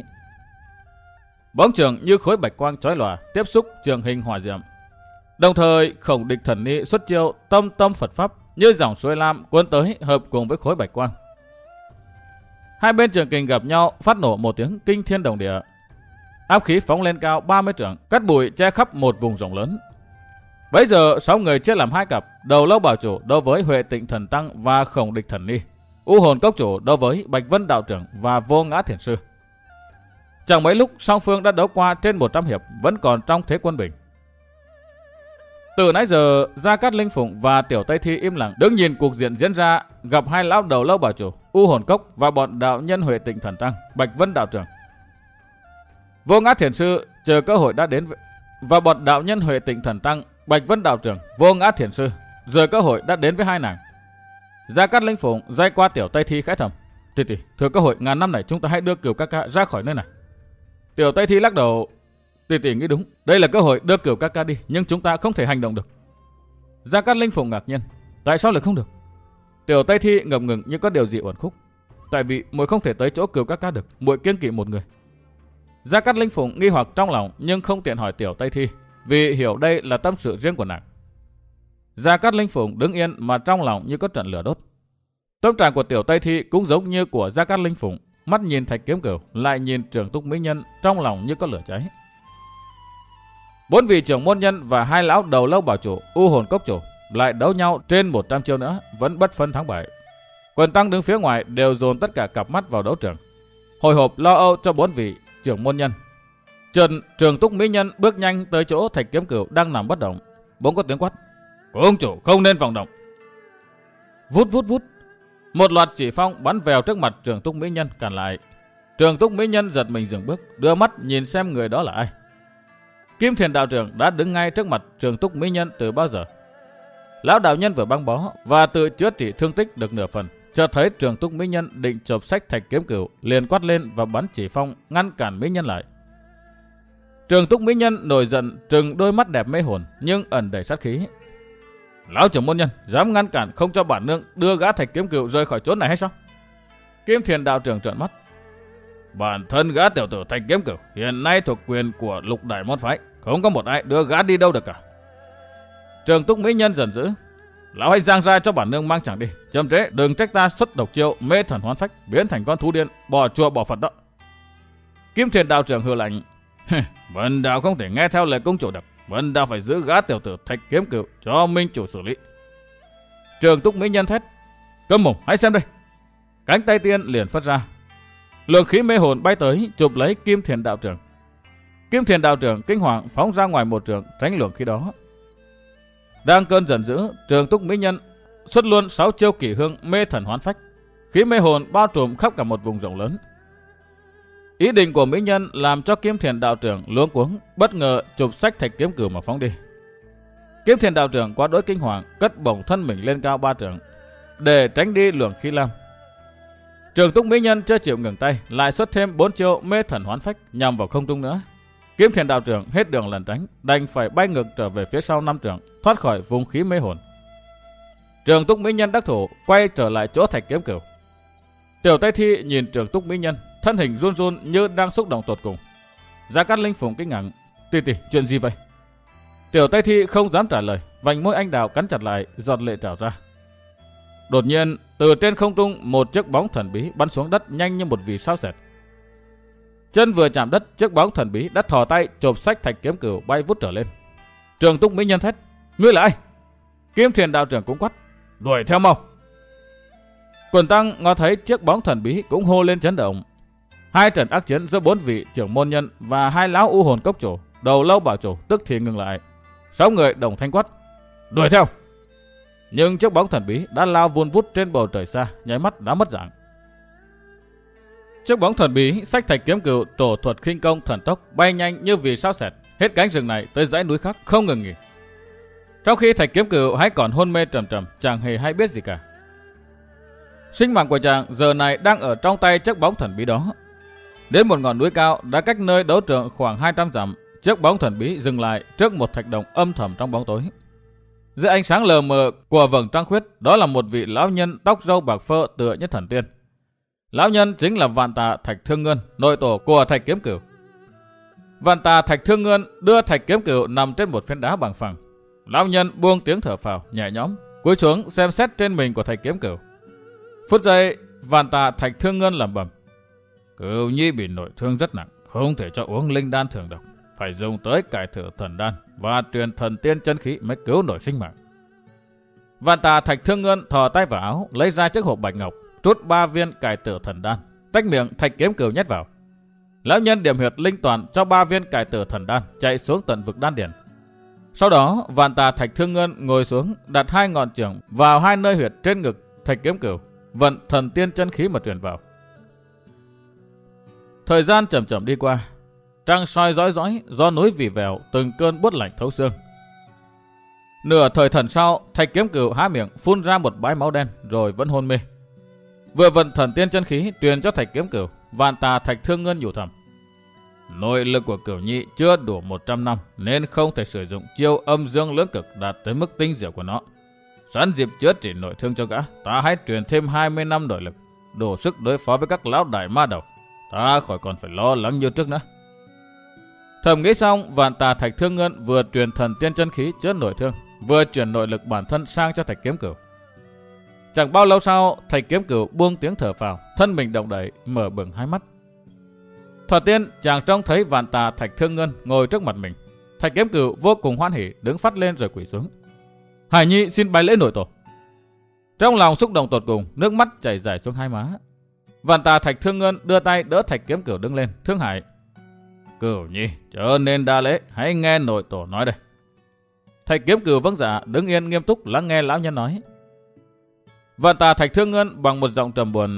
Bóng trường như khối bạch quang chói lòa tiếp xúc trường hình hỏa diệm. Đồng thời Khổng Địch Thần Ni xuất chiêu Tâm Tâm Phật Pháp như dòng suối lam cuốn tới hợp cùng với khối bạch quang. Hai bên trường kình gặp nhau phát nổ một tiếng kinh thiên động địa. Áp khí phóng lên cao ba mươi trượng, cắt bụi che khắp một vùng rộng lớn. Bấy giờ sáu người chia làm hai cặp, Đầu Lâu Bảo Chủ đối với Huệ Tịnh Thần Tăng và Khổng Địch Thần Ni, U Hồn Cốc Chủ đối với Bạch Vân Đạo Trưởng và Vô Ngã Thiền Sư. Chẳng mấy lúc song phương đã đấu qua trên một trăm hiệp, vẫn còn trong thế quân bình. Từ nãy giờ, Gia Cát Linh Phụng và Tiểu Tây Thi im lặng đứng nhìn cuộc diện diễn ra, gặp hai lão Đầu Lâu Bảo Chủ, U Hồn Cốc và bọn đạo nhân Huệ Tịnh Thần Tăng, Bạch Vân Đạo Trưởng. Vô Ngã Thiền Sư chờ cơ hội đã đến với... và bọn đạo nhân Huệ Tịnh Thần Tăng, Bạch Vân Đạo Trưởng, Vô Ngã Thiền Sư giờ cơ hội đã đến với hai nàng. Gia Cát Linh Phụng dây qua Tiểu Tây Thi khẽ thầm: Tỷ tỷ, thừa cơ hội ngàn năm này chúng ta hãy đưa Cửu ca ca ra khỏi nơi này. Tiểu Tây Thi lắc đầu: Tỷ tỷ nghĩ đúng, đây là cơ hội đưa Cửu ca ca đi, nhưng chúng ta không thể hành động được. Gia Cát Linh Phụng ngạc nhiên: Tại sao lại không được? Tiểu Tây Thi ngập ngừng như có điều gì uẩn khúc. Tại vì muội không thể tới chỗ Cửu ca ca được, muội kiêng kỵ một người. Gia Cát Linh Phụng nghi hoặc trong lòng nhưng không tiện hỏi Tiểu Tây Thi, vì hiểu đây là tâm sự riêng của nàng. Gia Cát Linh Phụng đứng yên mà trong lòng như có trận lửa đốt. Tâm trạng của Tiểu Tây Thi cũng giống như của Gia Cát Linh Phụng, mắt nhìn Thạch Kiếm Cửu, lại nhìn Trường Túc Mỹ Nhân, trong lòng như có lửa cháy. Bốn vị trưởng môn nhân và hai lão Đầu Lâu Bảo Chủ, U Hồn Cốc Chủ lại đấu nhau trên một trăm chiêu nữa, vẫn bất phân thắng bại. Quần tăng đứng phía ngoài đều dồn tất cả cặp mắt vào đấu trường, hồi hộp lo âu cho bốn vị trưởng môn nhân. Trần Trường Túc Mỹ Nhân bước nhanh tới chỗ Thạch Kiếm Cửu đang nằm bất động, bỗng có tiếng quát: Cung chủ không nên vọng động. Vút vút vút, một loạt chỉ phong bắn vèo trước mặt Trường Túc Mỹ Nhân cản lại. Trường Túc Mỹ Nhân giật mình dừng bước, đưa mắt nhìn xem người đó là ai. Kim Thiền Đạo Trưởng đã đứng ngay trước mặt Trường Túc Mỹ Nhân từ bao giờ. Lão đạo nhân vừa băng bó và tự chữa trị thương tích được nửa phần, chợt thấy Trường Túc Mỹ Nhân định chộp xách Thạch Kiếm Cửu, liền quát lên và bắn chỉ phong ngăn cản Mỹ Nhân lại. Trường Túc Mỹ Nhân nổi giận, trừng đôi mắt đẹp mê hồn nhưng ẩn đầy sát khí. Lão trưởng môn nhân dám ngăn cản không cho bản nương đưa gã Thạch Kiếm Cửu rời khỏi chỗ này hay sao? Kim Thiền Đạo Trưởng trợn mắt: Bản thân gã tiểu tử Thạch Kiếm Cửu hiện nay thuộc quyền của Lục Đại môn phái, không có một ai đưa gã đi đâu được cả. Trường Túc Mỹ Nhân giận dữ: Lão hãy giang ra cho bản nương mang chẳng đi, chậm trễ đừng trách ta xuất độc chiêu mê thần hoán phách, biến thành con thú điên, bỏ chùa bỏ Phật đó. Kim Thiền Đạo Trưởng hừ lạnh: Vân Đạo không thể nghe theo lời cung chủ được, Vân Đạo phải giữ gã tiểu tử Thạch Kiếm Cửu cho minh chủ xử lý. Trường Túc Mỹ Nhân thét: Câm mồm, hãy xem đây. Cánh tay tiên liền phất ra, lượng khí mê hồn bay tới chụp lấy Kim Thiền Đạo Trưởng. Kim Thiền Đạo Trưởng kinh hoàng phóng ra ngoài một trường tránh lượng khí đó. Đang cơn giận dữ, Trường Túc Mỹ Nhân xuất luôn sáu chiêu kỷ hương mê thần hoán phách, khí mê hồn bao trùm khắp cả một vùng rộng lớn. Ý định của Mỹ Nhân làm cho Kim Thiền Đạo Trưởng luống cuống, bất ngờ chụp xách Thạch Kiếm Cửu mà phóng đi. Kim Thiền Đạo Trưởng quá đỗi kinh hoàng, cất bổng thân mình lên cao ba trượng để tránh đi luồng khí lam. Trường Túc Mỹ Nhân chưa chịu ngừng tay, lại xuất thêm bốn chiêu mê thần hoán phách nhằm vào không trung nữa. Kim Thiền Đạo Trưởng hết đường lẩn tránh, đành phải bay ngược trở về phía sau năm trượng, thoát khỏi vùng khí mê hồn. Trường Túc Mỹ Nhân đắc thủ, quay trở lại chỗ Thạch Kiếm Cửu. Tiểu Tây Thi nhìn Trường Túc Mỹ Nhân, thân hình run run như đang xúc động tột cùng. Gia Cát Linh Phụng kinh ngạc: Tỷ tỷ, chuyện gì vậy? Tiểu Tây Thi không dám trả lời, vành môi anh đào cắn chặt lại, giọt lệ trào ra. Đột nhiên, từ trên không trung một chiếc bóng thần bí bắn xuống đất nhanh như một vì sao xẹt. Chân vừa chạm đất, chiếc bóng thần bí đã thò tay chộp xách Thạch Kiếm Cửu bay vút trở lên. Trường Túc Mỹ Nhân thét: Ngươi là ai? Kim Thiền Đạo Trưởng cũng quát: Đuổi theo mau. Quần tăng ngó thấy chiếc bóng thần bí cũng hô lên chấn động. Hai trận ác chiến giữa bốn vị trưởng môn nhân và hai lão U Hồn Cốc Chủ, Đầu Lâu Bảo Chủ tức thì ngừng lại. Sáu người đồng thanh quát: Đuổi theo. Nhưng chiếc bóng thần bí đã lao vun vút trên bầu trời xa, nháy mắt đã mất dạng. Chiếc bóng thần bí xách Thạch Kiếm Cửu tổ thuật khinh công thần tốc bay nhanh như vì sao xẹt, hết cánh rừng này tới dãy núi khác không ngừng nghỉ. Trong khi Thạch Kiếm Cửu hãy còn hôn mê trầm trầm, chẳng hề hay biết gì cả. Sinh mạng của chàng giờ này đang ở trong tay chiếc bóng thần bí đó. Đến một ngọn núi cao đã cách nơi đấu trường khoảng hai trăm dặm, chiếc bóng thần bí dừng lại trước một thạch động âm thầm trong bóng tối. Dưới ánh sáng lờ mờ của vầng trăng khuyết, đó là một vị lão nhân tóc râu bạc phơ tựa như thần tiên. Lão nhân chính là Vạn Tà Thạch Thương Ngân, nội tổ của Thạch Kiếm Cửu. Vạn Tà Thạch Thương Ngân đưa Thạch Kiếm Cửu nằm trên một phiến đá bằng phẳng. Lão nhân buông tiếng thở phào nhẹ nhõm, cúi xuống xem xét trên mình của Thạch Kiếm Cửu. Phút giây, Vạn Tà Thạch Thương Ngân lẩm bẩm: Cửu nhi bị nội thương rất nặng, không thể cho uống linh đan thường độc, phải dùng tới cải thử thần đan và truyền thần tiên chân khí mới cứu nổi sinh mạng. Vạn Tà Thạch Thương Ngân thò tay vào áo, lấy ra chiếc hộp bạch ngọc, trút ba viên cải tử thần đan, tách miệng Thạch Kiếm Cửu nhét vào. Lão nhân điểm huyệt linh toàn cho ba viên cải tử thần đan chạy xuống tận vực đan điền. Sau đó, Vạn Tà Thạch Thương Ngân ngồi xuống, đặt hai ngọn chưởng vào hai nơi huyệt trên ngực Thạch Kiếm Cửu, vận thần tiên chân khí mà truyền vào. Thời gian chậm chậm đi qua, trăng soi dõi dõi, gió núi vì vèo, từng cơn buốt lạnh thấu xương. Nửa thời thần sau, Thạch Kiếm Cửu há miệng phun ra một bãi máu đen rồi vẫn hôn mê. Vừa vận thần tiên chân khí truyền cho Thạch Kiếm Cửu, Vạn Tà Thạch Thương Ngân nhủ thầm: Nội lực của Cửu nhi chưa đủ một trăm năm nên không thể sử dụng chiêu âm dương lưỡng cực đạt tới mức tinh diệu của nó. Sẵn dịp chữa trị nội thương cho gã, ta hãy truyền thêm hai mươi năm nội lực, đủ sức đối phó với các lão đại ma đầu. Ta khỏi còn phải lo lắng như trước nữa. Thầm nghĩ xong, Vạn Tà Thạch Thương Ngân vừa truyền thần tiên chân khí chữa nội thương, vừa chuyển nội lực bản thân sang cho Thạch Kiếm Cửu. Chẳng bao lâu sau, Thạch Kiếm Cửu buông tiếng thở phào, thân mình động đậy, mở bừng hai mắt. Thoạt tiên, chàng trông thấy Vạn Tà Thạch Thương Ngân ngồi trước mặt mình. Thạch Kiếm Cửu vô cùng hoan hỉ, đứng phắt lên rồi quỳ xuống: Hải nhi xin bái lễ nội tổ. Trong lòng xúc động tột cùng, nước mắt chảy dài xuống hai má. Vạn Tà Thạch Thương Ngân đưa tay đỡ Thạch Kiếm Cửu đứng lên, thương hại: Cửu nhi trở nên đa lễ, hãy nghe nội tổ nói đây. Thạch Kiếm Cửu vâng dạ, đứng yên nghiêm túc lắng nghe lão nhân nói. Vạn Tà Thạch Thương Ngân bằng một giọng trầm buồn: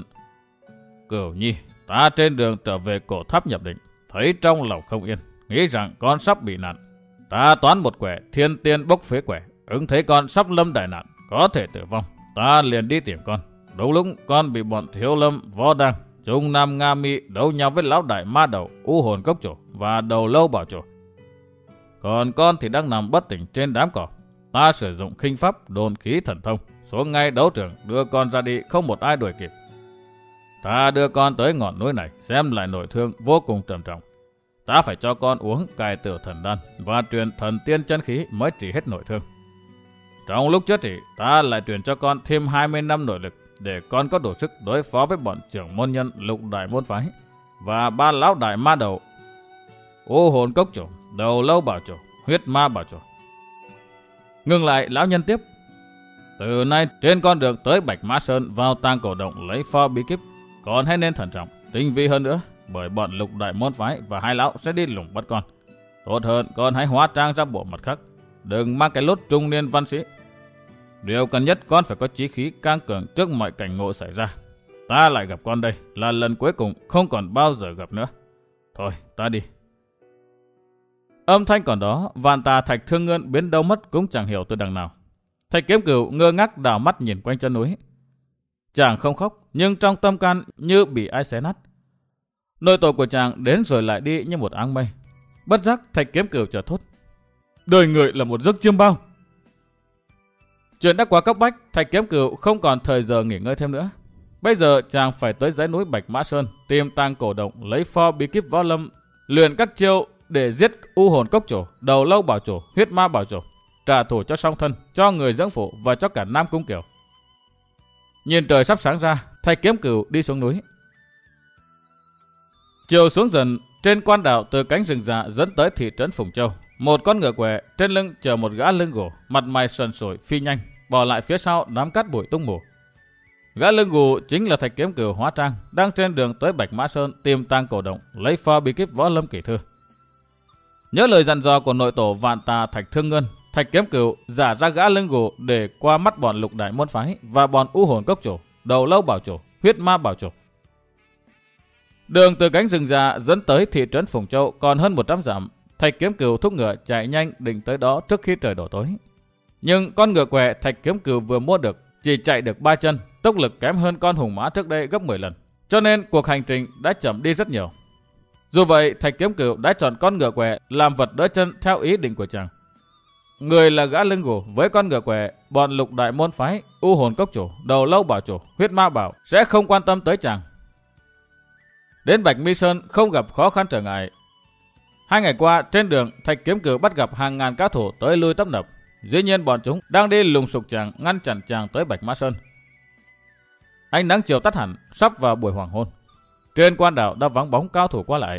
Cửu nhi, ta trên đường trở về cổ tháp nhập định, thấy trong lòng không yên, nghĩ rằng con sắp bị nạn. Ta toán một quẻ thiên tiên bốc phế quẻ, ứng thấy con sắp lâm đại nạn, có thể tử vong. Ta liền đi tìm con. Đúng lúc con bị bọn Thiếu Lâm, Võ Đăng, Trung Nam Nga Mi đấu nhau với lão đại ma đầu U Hồn Cốc Chủ và Đầu Lâu Bảo Chủ. Còn con thì đang nằm bất tỉnh trên đám cỏ. Ta sử dụng khinh pháp đồn khí thần thông, xuống ngay đấu trường đưa con ra đi, không một ai đuổi kịp. Ta đưa con tới ngọn núi này, xem lại nội thương vô cùng trầm trọng. Ta phải cho con uống cải tử thần đan và truyền thần tiên chân khí mới trị hết nội thương. Trong lúc chữa trị, ta lại truyền cho con thêm hai mươi năm nội lực để con có đủ sức đối phó với bọn trưởng môn nhân Lục Đại môn phái và ba lão đại ma đầu U Hồn Cốc Chủ, Đầu Lâu Bảo Chủ, Huyết Ma Bảo Chủ. Ngừng lại, lão nhân tiếp: Từ nay trên con đường tới Bạch Mã Sơn vào Tang Cổ Động lấy pho bí kíp, con hãy nên thận trọng, tinh vi hơn nữa, bởi bọn Lục Đại môn phái và hai lão sẽ đi lùng bắt con. Tốt hơn con hãy hóa trang ra bộ mặt khác, đừng mang cái lốt trung niên văn sĩ. Điều cần nhất con phải có chí khí căng cường trước mọi cảnh ngộ xảy ra. Ta lại gặp con đây là lần cuối cùng, không còn bao giờ gặp nữa. Thôi, ta đi. Âm thanh còn đó, Vạn Tà Thạch Thương Ngân biến đâu mất cũng chẳng hiểu từ đằng nào. Thạch Kiếm Cửu ngơ ngác đảo mắt nhìn quanh chân núi. Chàng không khóc, nhưng trong tâm can như bị ai xé nát. Nội tổ của chàng đến rồi lại đi như một áng mây. Bất giác Thạch Kiếm Cửu chợt thốt: Đời người là một giấc chiêm bao. Chuyện đã quá cấp bách, Thạch Kiếm Cửu không còn thời giờ nghỉ ngơi thêm nữa. Bây giờ chàng phải tới dãy núi Bạch Mã Sơn tìm Tang Cổ Động lấy pho bí kíp võ lâm, luyện các chiêu để giết U Hồn Cốc Chủ, Đầu Lâu Bảo Chủ, Huyết Ma Bảo Chủ, trả thù cho song thân, cho người dưỡng phụ và cho cả Nam Cung Kiều. Nhìn trời sắp sáng ra, Thạch Kiếm Cửu đi xuống núi. Chiều xuống dần, trên quan đạo từ cánh rừng già dẫn tới thị trấn Phùng Châu, một con ngựa quẹ trên lưng chở một gã lưng gù, mặt mày sần sùi phi nhanh, bỏ lại phía sau đám cát bụi tung mù. Gã lưng gù chính là Thạch Kiếm Cửu hóa trang, đang trên đường tới Bạch Mã Sơn tìm Tang Cổ Động lấy pho bí kíp võ lâm kỳ thư. Nhớ lời dặn dò của nội tổ Vạn Tà Thạch Thương Ngân, Thạch Kiếm Cửu giả ra gã lưng gù để qua mắt bọn Lục Đại môn phái và bọn U Hồn Cốc Chủ, Đầu Lâu Bảo Chủ, Huyết Ma Bảo Chủ. Đường từ cánh rừng già dẫn tới thị trấn Phùng Châu còn hơn một trăm dặm. Thạch Kiếm Cừu thúc ngựa chạy nhanh định tới đó trước khi trời đổ tối. Nhưng con ngựa què Thạch Kiếm Cừu vừa mua được chỉ chạy được ba chân, tốc lực kém hơn con hùng mã trước đây gấp mười lần. Cho nên cuộc hành trình đã chậm đi rất nhiều. Dù vậy, Thạch Kiếm Cừu đã chọn con ngựa què làm vật đỡ chân theo ý định của chàng. Người là gã lưng gù với con ngựa què, bọn Lục Đại môn phái, U Hồn Cốc chủ, Đầu Lâu bảo chủ, Huyết Ma bảo sẽ không quan tâm tới chàng. Đến Bạch Mi Sơn không gặp khó khăn trở ngại. Hai ngày qua trên đường, Thạch Kiếm Cừu bắt gặp hàng ngàn cao thủ tới lui tấp nập. Dĩ nhiên bọn chúng đang đi lùng sục chàng, ngăn chặn chàng tới Bạch Mã Sơn. Ánh nắng chiều tắt hẳn, sắp vào buổi hoàng hôn. Trên quan đảo đã vắng bóng cao thủ qua lại.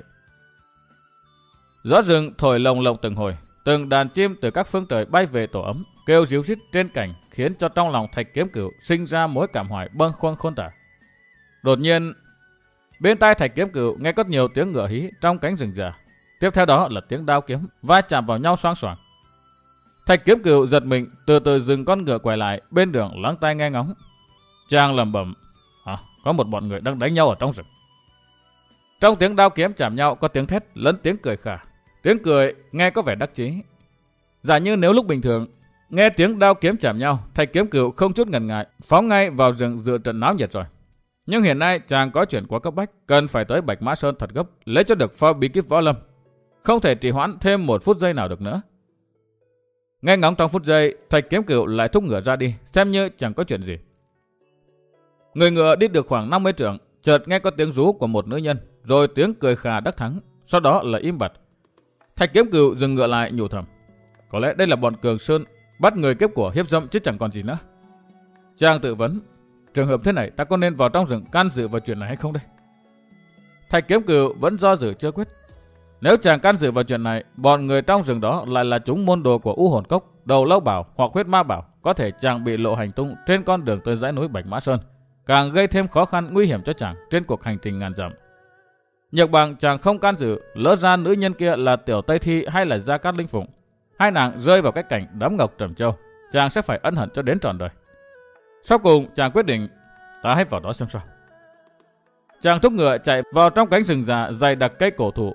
Gió rừng thổi lồng lộng từng hồi, từng đàn chim từ các phương trời bay về tổ ấm, kêu ríu rít trên cảnh, khiến cho trong lòng Thạch Kiếm Cừu sinh ra mối cảm hoài bâng khuâng khôn tả. Đột nhiên, bên tai Thạch Kiếm Cừu nghe có nhiều tiếng ngựa hí trong cánh rừng già. Tiếp theo đó là tiếng đao kiếm va chạm vào nhau xoang xoàng. Thạch Kiếm Cừu giật mình, từ từ dừng con ngựa quay lại bên đường, lắng tai nghe ngóng. Chàng lẩm bẩm, à, có một bọn người đang đánh nhau ở trong rừng. Trong tiếng đao kiếm chạm nhau có tiếng thét lẫn tiếng cười khà. Tiếng cười nghe có vẻ đắc chí. Giả như nếu lúc bình thường nghe tiếng đao kiếm chạm nhau, Thạch Kiếm Cừu không chút ngần ngại phóng ngay vào rừng dự trận náo nhiệt rồi. Nhưng hiện nay chàng có chuyện quá cấp bách, cần phải tới Bạch Mã Sơn thật gấp, lấy cho được phao bí kíp võ lâm, không thể trì hoãn thêm một phút giây nào được nữa. Nghe ngóng trong phút giây, Thạch Kiếm Cừu lại thúc ngựa ra đi, xem như chẳng có chuyện gì. Người ngựa đi được khoảng năm mươi trượng, chợt nghe có tiếng rú của một nữ nhân, rồi tiếng cười khà đắc thắng, sau đó là im bặt. Thạch Kiếm Cừu dừng ngựa lại nhủ thầm, có lẽ đây là bọn Cường Sơn bắt người kiếp của hiếp dâm chứ chẳng còn gì nữa. Chàng tự vấn, trường hợp thế này ta có nên vào trong rừng can dự vào chuyện này hay không đây? Thạch Kiếm Cừu vẫn do dự chưa quyết. Nếu chàng can dự vào chuyện này, bọn người trong rừng đó lại là chúng môn đồ của U Hồn Cốc, Đầu Lâu bảo hoặc Huyết Ma bảo, có thể chàng bị lộ hành tung trên con đường tới dãy núi Bạch Mã Sơn, càng gây thêm khó khăn nguy hiểm cho chàng trên cuộc hành trình ngàn dặm. Nhược bằng chàng không can dự, lỡ ra nữ nhân kia là Tiểu Tây Thi hay là Gia Cát Linh Phụng, hai nàng rơi vào cái cảnh đắm ngọc trầm châu, chàng sẽ phải ân hận cho đến trọn đời. Sau cùng chàng quyết định, ta hãy vào đó xem sao. Chàng thúc ngựa chạy vào trong cánh rừng già dày đặc cây cổ thụ.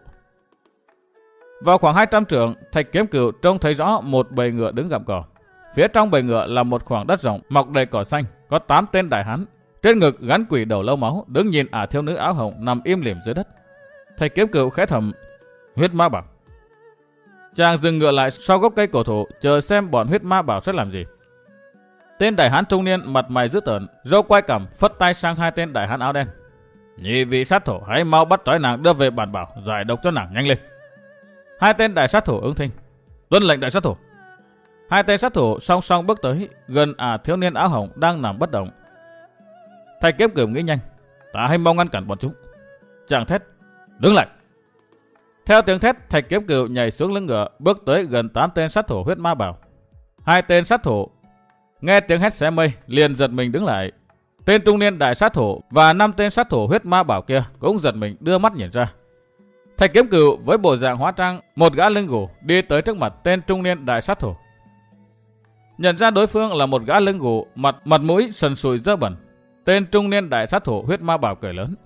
Vào khoảng hai trăm trượng, Thạch Kiếm Cừu trông thấy rõ một bầy ngựa đứng gặm cỏ. Phía trong bầy ngựa là một khoảng đất rộng mọc đầy cỏ xanh, có tám tên đại hán, trên ngực gắn quỷ đầu lâu máu, đứng nhìn ả thiếu nữ áo hồng nằm im lìm dưới đất. Thạch Kiếm Cừu khẽ thầm, Huyết Ma bảo. Chàng dừng ngựa lại sau gốc cây cổ thụ, chờ xem bọn Huyết Ma bảo sẽ làm gì. Tên đại hán trung niên mặt mày dữ tợn, râu quai cằm, phất tay sang hai tên đại hán áo đen. Nhị vị sát thủ hãy mau bắt trói nàng đưa về bản bảo, giải độc cho nàng nhanh lên. Hai tên đại sát thủ ứng thinh. Tuân lệnh đại sát thủ. Hai tên sát thủ song song bước tới gần ả thiếu niên áo hồng đang nằm bất động. Thạch Kiếm Cừu nghĩ nhanh, ta hãy mau ngăn cản bọn chúng. Chàng thét, đứng lại. Theo tiếng thét, Thạch Kiếm Cừu nhảy xuống lưng ngựa, bước tới gần tám tên sát thủ Huyết Ma bảo. Hai tên sát thủ nghe tiếng hét xé mây, liền giật mình đứng lại. Tên trung niên đại sát thủ và năm tên sát thủ Huyết Ma bảo kia cũng giật mình đưa mắt nhìn ra. Thạch Kiếm Cừu với bộ dạng hóa trang, một gã lưng gù đi tới trước mặt tên trung niên đại sát thủ. Nhận ra đối phương là một gã lưng gù, mặt mặt mũi sần sùi dơ bẩn. Tên trung niên đại sát thủ Huyết Ma bảo cười lớn.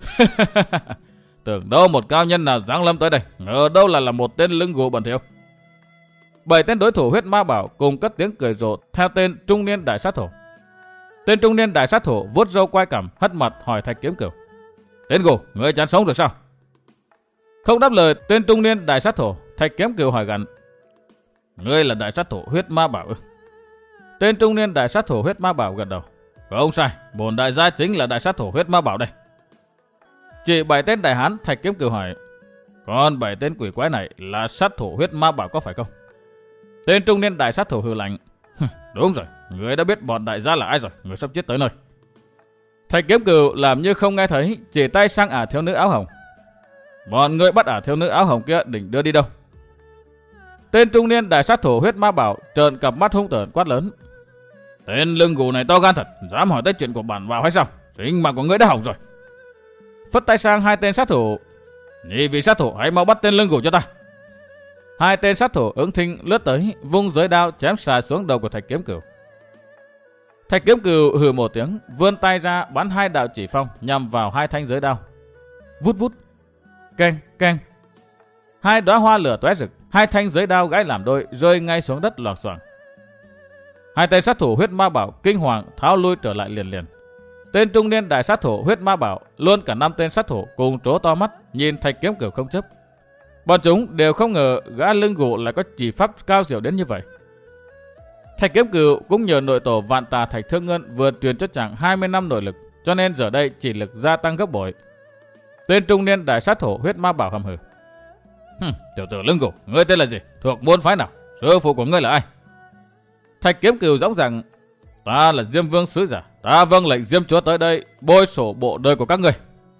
Tưởng đâu một cao nhân nào giáng lâm tới đây, ngờ đâu là là một tên lưng gù bẩn thỉu. Bảy tên đối thủ Huyết Ma bảo cùng cất tiếng cười rộ theo tên trung niên đại sát thủ. Tên trung niên đại sát thủ vuốt râu quai cằm, hất mặt hỏi Thạch Kiếm Cừu, tên gù, ngươi chán sống rồi sao? Không đáp lời tên trung niên đại sát thủ, Thạch Kiếm Cừu hỏi gằn, ngươi là đại sát thủ Huyết Ma bảo ư? Tên trung niên đại sát thủ Huyết Ma bảo gật đầu, không sai, bổn đại gia chính là đại sát thủ Huyết Ma bảo đây. Chỉ bảy tên đại hán, Thạch Kiếm Cừu hỏi, còn bảy tên quỷ quái này là sát thủ Huyết Ma bảo có phải không? Tên trung niên đại sát thủ hừ lạnh, đúng rồi, ngươi đã biết bọn đại gia là ai rồi, ngươi sắp chết tới nơi. Thạch Kiếm Cừu làm như không nghe thấy, chỉ tay sang ả thiếu nữ áo hồng. Bọn ngươi bắt ả thiếu nữ áo hồng kia định đưa đi đâu? Tên trung niên đại sát thủ Huyết Ma bảo trợn cặp mắt hung tợn quát lớn, tên lưng gù này to gan thật, dám hỏi tới chuyện của bản vào hay sao? Sinh mạng của ngươi đã hỏng rồi. Phất tay sang hai tên sát thủ, nhị vị sát thủ hãy mau bắt tên lưng gù cho ta. Hai tên sát thủ ứng thinh lướt tới, vung giới đao chém xà xuống đầu của Thạch Kiếm Cừu. Thạch Kiếm Cừu hừ một tiếng, vươn tay ra bắn hai đạo chỉ phong nhằm vào hai thanh giới đao. Vút vút, keng keng. Hai đóa hoa lửa tóe rực, hai thanh giới đao gãy làm đôi rơi ngay xuống đất loảng xoảng. Hai tên sát thủ huyết ma bảo kinh hoàng tháo lui trở lại liền liền. Tên trung niên đại sát thủ huyết ma bảo luôn cả năm tên sát thủ cùng trố to mắt nhìn Thạch Kiếm Cửu không chấp. Bọn chúng đều không ngờ gã lưng gù lại có chỉ pháp cao siêu đến như vậy. Thạch Kiếm Cửu cũng nhờ nội tổ Vạn Tà Thạch Thương Ngân vừa truyền cho chàng hai mươi năm nội lực, cho nên giờ đây chỉ lực gia tăng gấp bội. Tên trung niên đại sát thủ huyết ma bảo hầm hừ. Hừm, tiểu tử lưng gù, ngươi tên là gì? Thuộc môn phái nào? Sư phụ của ngươi là ai? Thạch Kiếm Cửu dõng rằng, ta là Diêm Vương sứ giả, ta vâng lệnh Diêm Chúa tới đây bôi sổ bộ đời của các ngươi.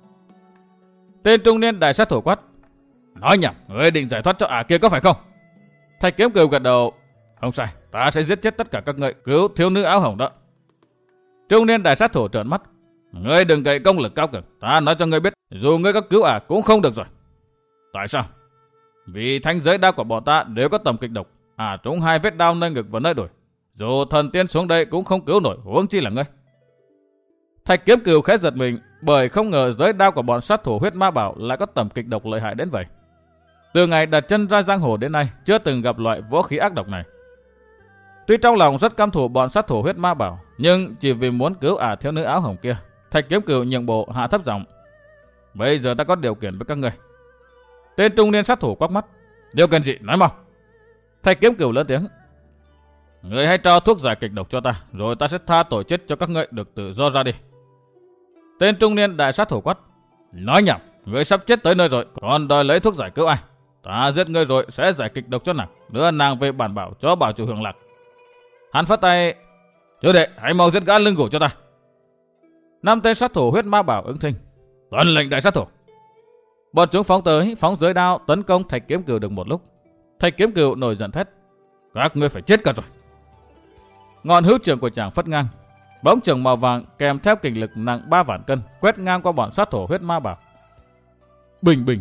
Tên trung niên đại sát thủ quát, nói nhảm, ngươi định giải thoát cho ả kia có phải không? Thạch Kiếm Cửu gật đầu, không sai, ta sẽ giết chết tất cả các ngươi, cứu thiếu nữ áo hồng đó. Trung niên đại sát thủ trợn mắt, ngươi đừng cậy công lực cao cường, ta nói cho ngươi biết, dù ngươi có cứu ả cũng không được rồi. Tại sao? Vì thanh giới đao của bọn ta đều có tầm kịch độc, ả trúng hai vết đao nơi ngực và nơi đùi. Dù thần tiên xuống đây cũng không cứu nổi, huống chi là ngươi. Thạch Kiếm Cửu khẽ giật mình, bởi không ngờ giới đao của bọn sát thủ huyết ma bảo lại có tầm kịch độc lợi hại đến vậy. Từ ngày đặt chân ra giang hồ đến nay, chưa từng gặp loại vũ khí ác độc này. Tuy trong lòng rất căm thù bọn sát thủ huyết ma bảo, nhưng chỉ vì muốn cứu ả thiếu nữ áo hồng kia, Thạch Kiếm Cửu nhượng bộ hạ thấp giọng, bây giờ ta có điều kiện với các ngươi. Tên trung niên sát thủ quắc mắt, điều kiện gì, nói mau. Thạch Kiếm Cửu lớn tiếng, ngươi hãy trao thuốc giải kịch độc cho ta, rồi ta sẽ tha tội chết cho các ngươi được tự do ra đi. Tên trung niên đại sát thủ quát, nói nhảm, ngươi sắp chết tới nơi rồi, còn đòi lấy thuốc giải cứu ai? Ta giết ngươi rồi sẽ giải kịch độc cho nàng, đưa nàng về bản bảo cho bảo chủ hưởng lạc. Hắn phất tay, chú đệ, hãy mau giết gã lưng gù cho ta. Năm tên sát thủ huyết ma bảo ứng thinh, tuân lệnh đại sát thủ. Bọn chúng phóng tới, phóng giới đao tấn công Thạch Kiếm Cửu được một lúc. Thạch Kiếm Cửu nổi giận thét, các ngươi phải chết cả rồi. Ngọn hữu trường của chàng phất ngang, bóng trường màu vàng kèm theo kình lực nặng ba vạn cân quét ngang qua bọn sát thủ huyết ma bảo. Bình bình,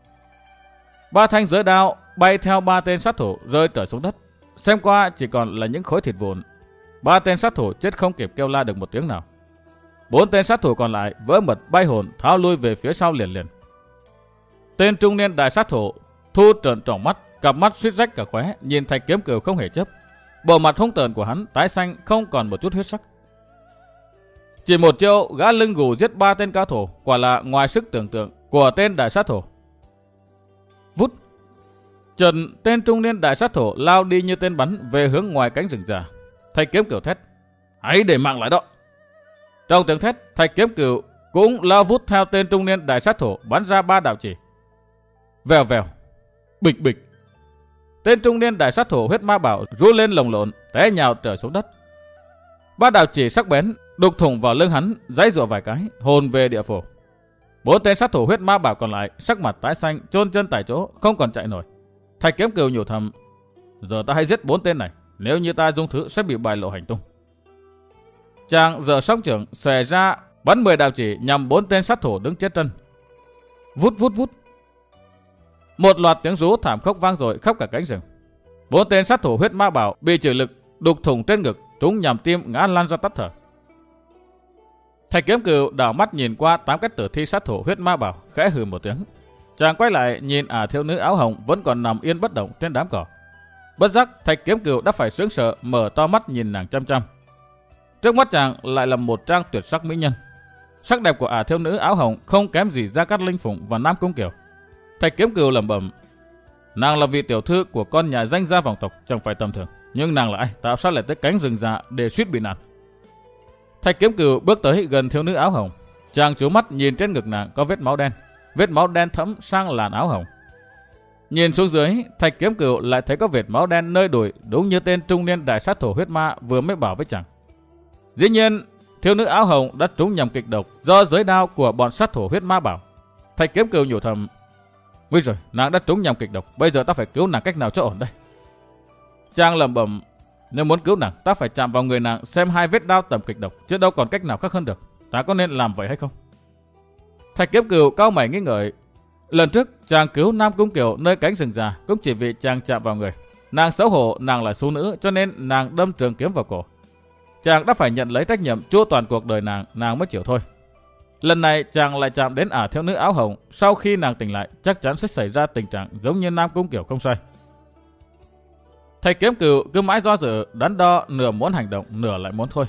ba thanh giới đao bay theo ba tên sát thủ rơi trở xuống đất, xem qua chỉ còn là những khối thịt vụn. Ba tên sát thủ chết không kịp kêu la được một tiếng nào. Bốn tên sát thủ còn lại vỡ mật bay hồn tháo lui về phía sau liền liền. Tên trung niên đại sát thủ thu trợn tròng mắt, cặp mắt suýt rách cả khóe, nhìn Thạch Kiếm Cửu không hề chớp. Bộ mặt hung tợn của hắn tái xanh không còn một chút huyết sắc. Chỉ một chiêu gã lưng gù giết ba tên cao thủ, quả là ngoài sức tưởng tượng của tên đại sát thủ. Vút, trần tên trung niên đại sát thủ lao đi như tên bắn về hướng ngoài cánh rừng già. Thạch Kiếm Cửu thét, hãy để mạng lại đó. Trong tiếng thét, Thạch Kiếm Cửu cũng lao vút theo tên trung niên đại sát thủ bắn ra ba đạo chỉ. Vèo vèo, bịch bịch. Tên trung niên đại sát thủ huyết ma bảo rú lên lồng lộn, té nhào trở xuống đất. Ba đạo chỉ sắc bén đục thủng vào lưng hắn, giãy giụa vài cái, hồn về địa phủ. Bốn tên sát thủ huyết ma bảo còn lại sắc mặt tái xanh, chôn chân tại chỗ, không còn chạy nổi. Thạch Kiếm Cửu nhủ thầm, giờ ta hãy giết bốn tên này, nếu như ta dung thứ sẽ bị bại lộ hành tung. Chàng giở song trưởng xòe ra bắn mười đạo chỉ nhằm bốn tên sát thủ đứng chết chân. Vút vút vút. Một loạt tiếng rú thảm khốc vang dội khắp cả cánh rừng. Bốn tên sát thủ huyết ma bảo bị chịu lực đục thủng trên ngực, trúng nhằm tim ngã lăn ra tắt thở. Thạch Kiếm Cửu đảo mắt nhìn qua tám cái tử thi sát thủ huyết ma bảo, khẽ hừ một tiếng. Chàng quay lại nhìn ả thiếu nữ áo hồng vẫn còn nằm yên bất động trên đám cỏ. Bất giác Thạch Kiếm Cửu đã phải sững sờ mở to mắt nhìn nàng chăm chăm. Trước mắt chàng lại là một trang tuyệt sắc mỹ nhân. Sắc đẹp của ả thiếu nữ áo hồng không kém gì Gia Cát Linh Phụng và Nam Cung Kiều. Thạch Kiếm Cửu lẩm bẩm, nàng là vị tiểu thư của con nhà danh gia vọng tộc, chẳng phải tầm thường. Nhưng nàng là ai? Tại sao lại tới cánh rừng già để suýt bị nạn? Thạch Kiếm Cửu bước tới gần thiếu nữ áo hồng. Chàng chú mắt nhìn trên ngực nàng có vết máu đen, vết máu đen thấm sang làn áo hồng. Nhìn xuống dưới, Thạch Kiếm Cửu lại thấy có vệt máu đen nơi đùi, đúng như tên trung niên đại sát thủ huyết ma vừa mới bảo với chàng. Dĩ nhiên, thiếu nữ áo hồng đã trúng nhầm kịch độc do giới đao của bọn sát thủ huyết ma bảo. Thạch Kiếm Cửu nhủ thầm, nguy rồi, nàng đã trúng nhầm kịch độc, bây giờ ta phải cứu nàng cách nào cho ổn đây. Chàng lẩm bẩm, nếu muốn cứu nàng, ta phải chạm vào người nàng xem hai vết đao tầm kịch độc, chứ đâu còn cách nào khác hơn được. Ta có nên làm vậy hay không? Thạch Kiếm Cửu cau mày nghĩ ngợi. Lần trước chàng cứu Nam Cung Kiều nơi cánh rừng già cũng chỉ vì chàng chạm vào người. Nàng xấu hổ, nàng là xú nữ, cho nên nàng đâm trường kiếm vào cổ. Chàng đã phải nhận lấy trách nhiệm chu toàn cuộc đời nàng, nàng mới chịu thôi. Lần này chàng lại chạm đến ả thiếu nữ áo hồng. Sau khi nàng tỉnh lại, chắc chắn sẽ xảy ra tình trạng giống như Nam Cung Kiểu không sai. Thạch Kiếm Cửu cứ mãi do dự, đắn đo, nửa muốn hành động, nửa lại muốn thôi.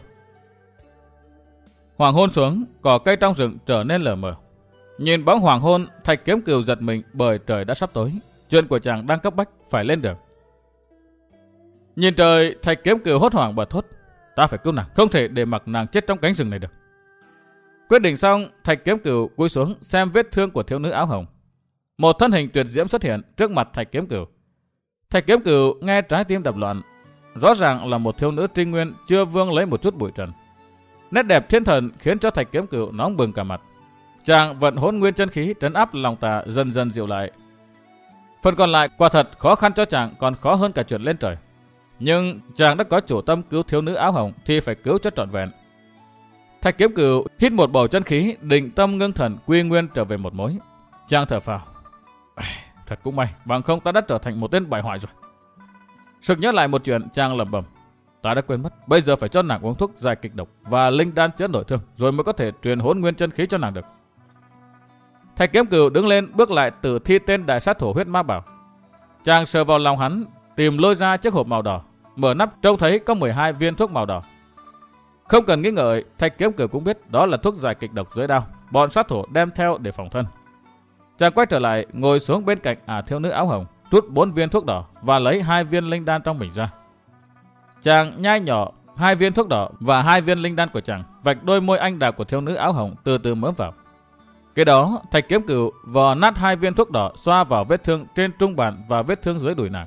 Hoàng hôn xuống, cỏ cây trong rừng trở nên lờ mờ. Nhìn bóng hoàng hôn, Thạch Kiếm Cửu giật mình bởi trời đã sắp tối. Chuyện của chàng đang cấp bách, phải lên đường. Nhìn trời, Thạch Kiếm Cửu hốt hoảng bật thốt: ta phải cứu nàng, không thể để mặc nàng chết trong cánh rừng này được. Quyết định xong, Thạch Kiếm Cửu cúi xuống xem vết thương của thiếu nữ áo hồng. Một thân hình tuyệt diễm xuất hiện trước mặt Thạch Kiếm Cửu. Thạch Kiếm Cửu nghe trái tim đập loạn. Rõ ràng là một thiếu nữ trinh nguyên chưa vương lấy một chút bụi trần. Nét đẹp thiên thần khiến cho Thạch Kiếm Cửu nóng bừng cả mặt. Chàng vận hỗn nguyên chân khí trấn áp lòng tà dần dần dịu lại. Phần còn lại quả thật khó khăn cho chàng, còn khó hơn cả chuyện lên trời. Nhưng chàng đã có chủ tâm cứu thiếu nữ áo hồng thì phải cứu cho trọn vẹn. Thạch Kiếm Cửu hít một bầu chân khí, định tâm ngưng thần quy nguyên trở về một mối. Chàng thở phào. Thật cũng may, bằng không ta đã trở thành một tên bại hoại rồi. Sực nhớ lại một chuyện, chàng lẩm bẩm: ta đã quên mất, bây giờ phải cho nàng uống thuốc giải kịch độc và linh đan chữa nội thương, rồi mới có thể truyền hỗn nguyên chân khí cho nàng được. Thạch Kiếm Cửu đứng lên bước lại từ thi tên đại sát thủ huyết ma bảo. Chàng sờ vào lòng hắn, tìm lôi ra chiếc hộp màu đỏ, mở nắp trông thấy có mười hai viên thuốc màu đỏ. Không cần nghĩ ngợi, Thạch Kiếm Cửu cũng biết đó là thuốc giải kịch độc dưới đao, bọn sát thủ đem theo để phòng thân. Chàng quay trở lại, ngồi xuống bên cạnh ả thiếu nữ áo hồng, rút bốn viên thuốc đỏ và lấy hai viên linh đan trong bình ra. Chàng nhai nhỏ hai viên thuốc đỏ và hai viên linh đan của chàng, vạch đôi môi anh đào của thiếu nữ áo hồng từ từ mớm vào. Kế đó, Thạch Kiếm Cửu vò nát hai viên thuốc đỏ xoa vào vết thương trên trung bàn và vết thương dưới đùi nàng.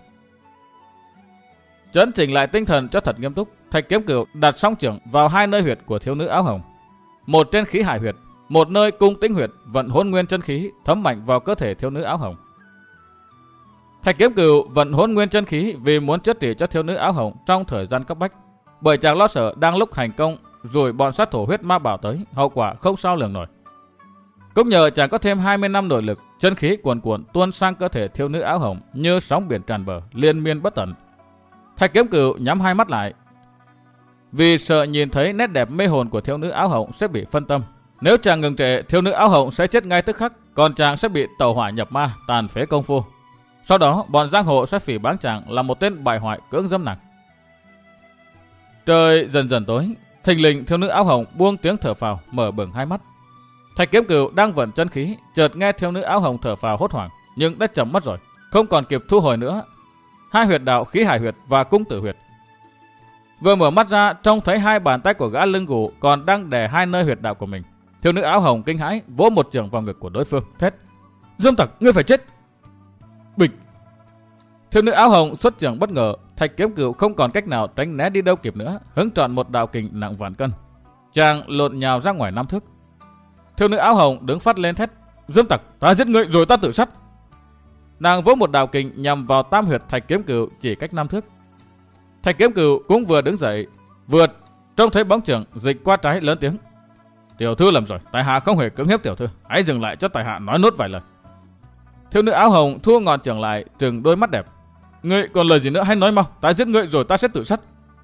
Chấn chỉnh lại tinh thần cho thật nghiêm túc, Thạch Kiếm Cửu đặt song chưởng vào hai nơi huyệt của thiếu nữ áo hồng. Một trên khí hải huyệt, một nơi cung tĩnh huyệt, vận hỗn nguyên chân khí thấm mạnh vào cơ thể thiếu nữ áo hồng. Thạch Kiếm Cửu vận hỗn nguyên chân khí vì muốn chữa trị cho thiếu nữ áo hồng trong thời gian cấp bách, bởi chàng lo sợ đang lúc hành công rồi bọn sát thủ huyết ma bảo tới, hậu quả không sao lường nổi. Cũng nhờ chàng có thêm hai mươi năm nội lực, chân khí cuồn cuộn tuôn sang cơ thể thiếu nữ áo hồng như sóng biển tràn bờ, liên miên bất tận. Thạch Kiếm Cửu nhắm hai mắt lại, vì sợ nhìn thấy nét đẹp mê hồn của thiếu nữ áo hồng sẽ bị phân tâm. Nếu chàng ngừng trệ, thiếu nữ áo hồng sẽ chết ngay tức khắc, còn chàng sẽ bị tẩu hỏa nhập ma, tàn phế công phu. Sau đó, bọn giang hồ sẽ phỉ báng chàng là một tên bại hoại cưỡng dâm nặng. Trời dần dần tối, thình lình thiếu nữ áo hồng buông tiếng thở phào, mở bừng hai mắt. Thạch Kiếm Cửu đang vận chân khí, chợt nghe thiếu nữ áo hồng thở phào hốt hoảng, nhưng đã chậm mất rồi, không còn kịp thu hồi nữa. Hai huyệt đạo khí hải huyệt và cung tử huyệt. Vừa mở mắt ra, trông thấy hai bàn tay của gã lưng gù còn đang đè hai nơi huyệt đạo của mình. Thiếu nữ áo hồng kinh hãi vỗ một chưởng vào ngực của đối phương, thét: dâm tặc, ngươi phải chết! Bịch! Thiếu nữ áo hồng xuất chưởng bất ngờ, Thạch Kiếm Cửu không còn cách nào tránh né đi đâu kịp nữa, hứng trọn một đạo kình nặng vạn cân. Chàng lộn nhào ra ngoài năm thước. Thiếu nữ áo hồng đứng phát lên thét: dâm tặc, ta giết ngươi rồi ta tự sát! Nàng vỗ một đạo kình nhằm vào tam huyệt Thạch Kiếm Cửu chỉ cách năm thước. Thạch Kiếm Cửu cũng vừa đứng dậy, vừa trông thấy bóng chưởng dịch qua trái, lớn tiếng: tiểu thư lầm rồi, tại hạ không hề cưỡng hiếp tiểu thư, hãy dừng lại cho tại hạ nói nốt vài lời. Thiếu nữ áo hồng thua ngọn chưởng lại, trừng đôi mắt đẹp: ngươi còn lời gì nữa hãy nói mau, ta giết ngươi rồi ta sẽ tự sát.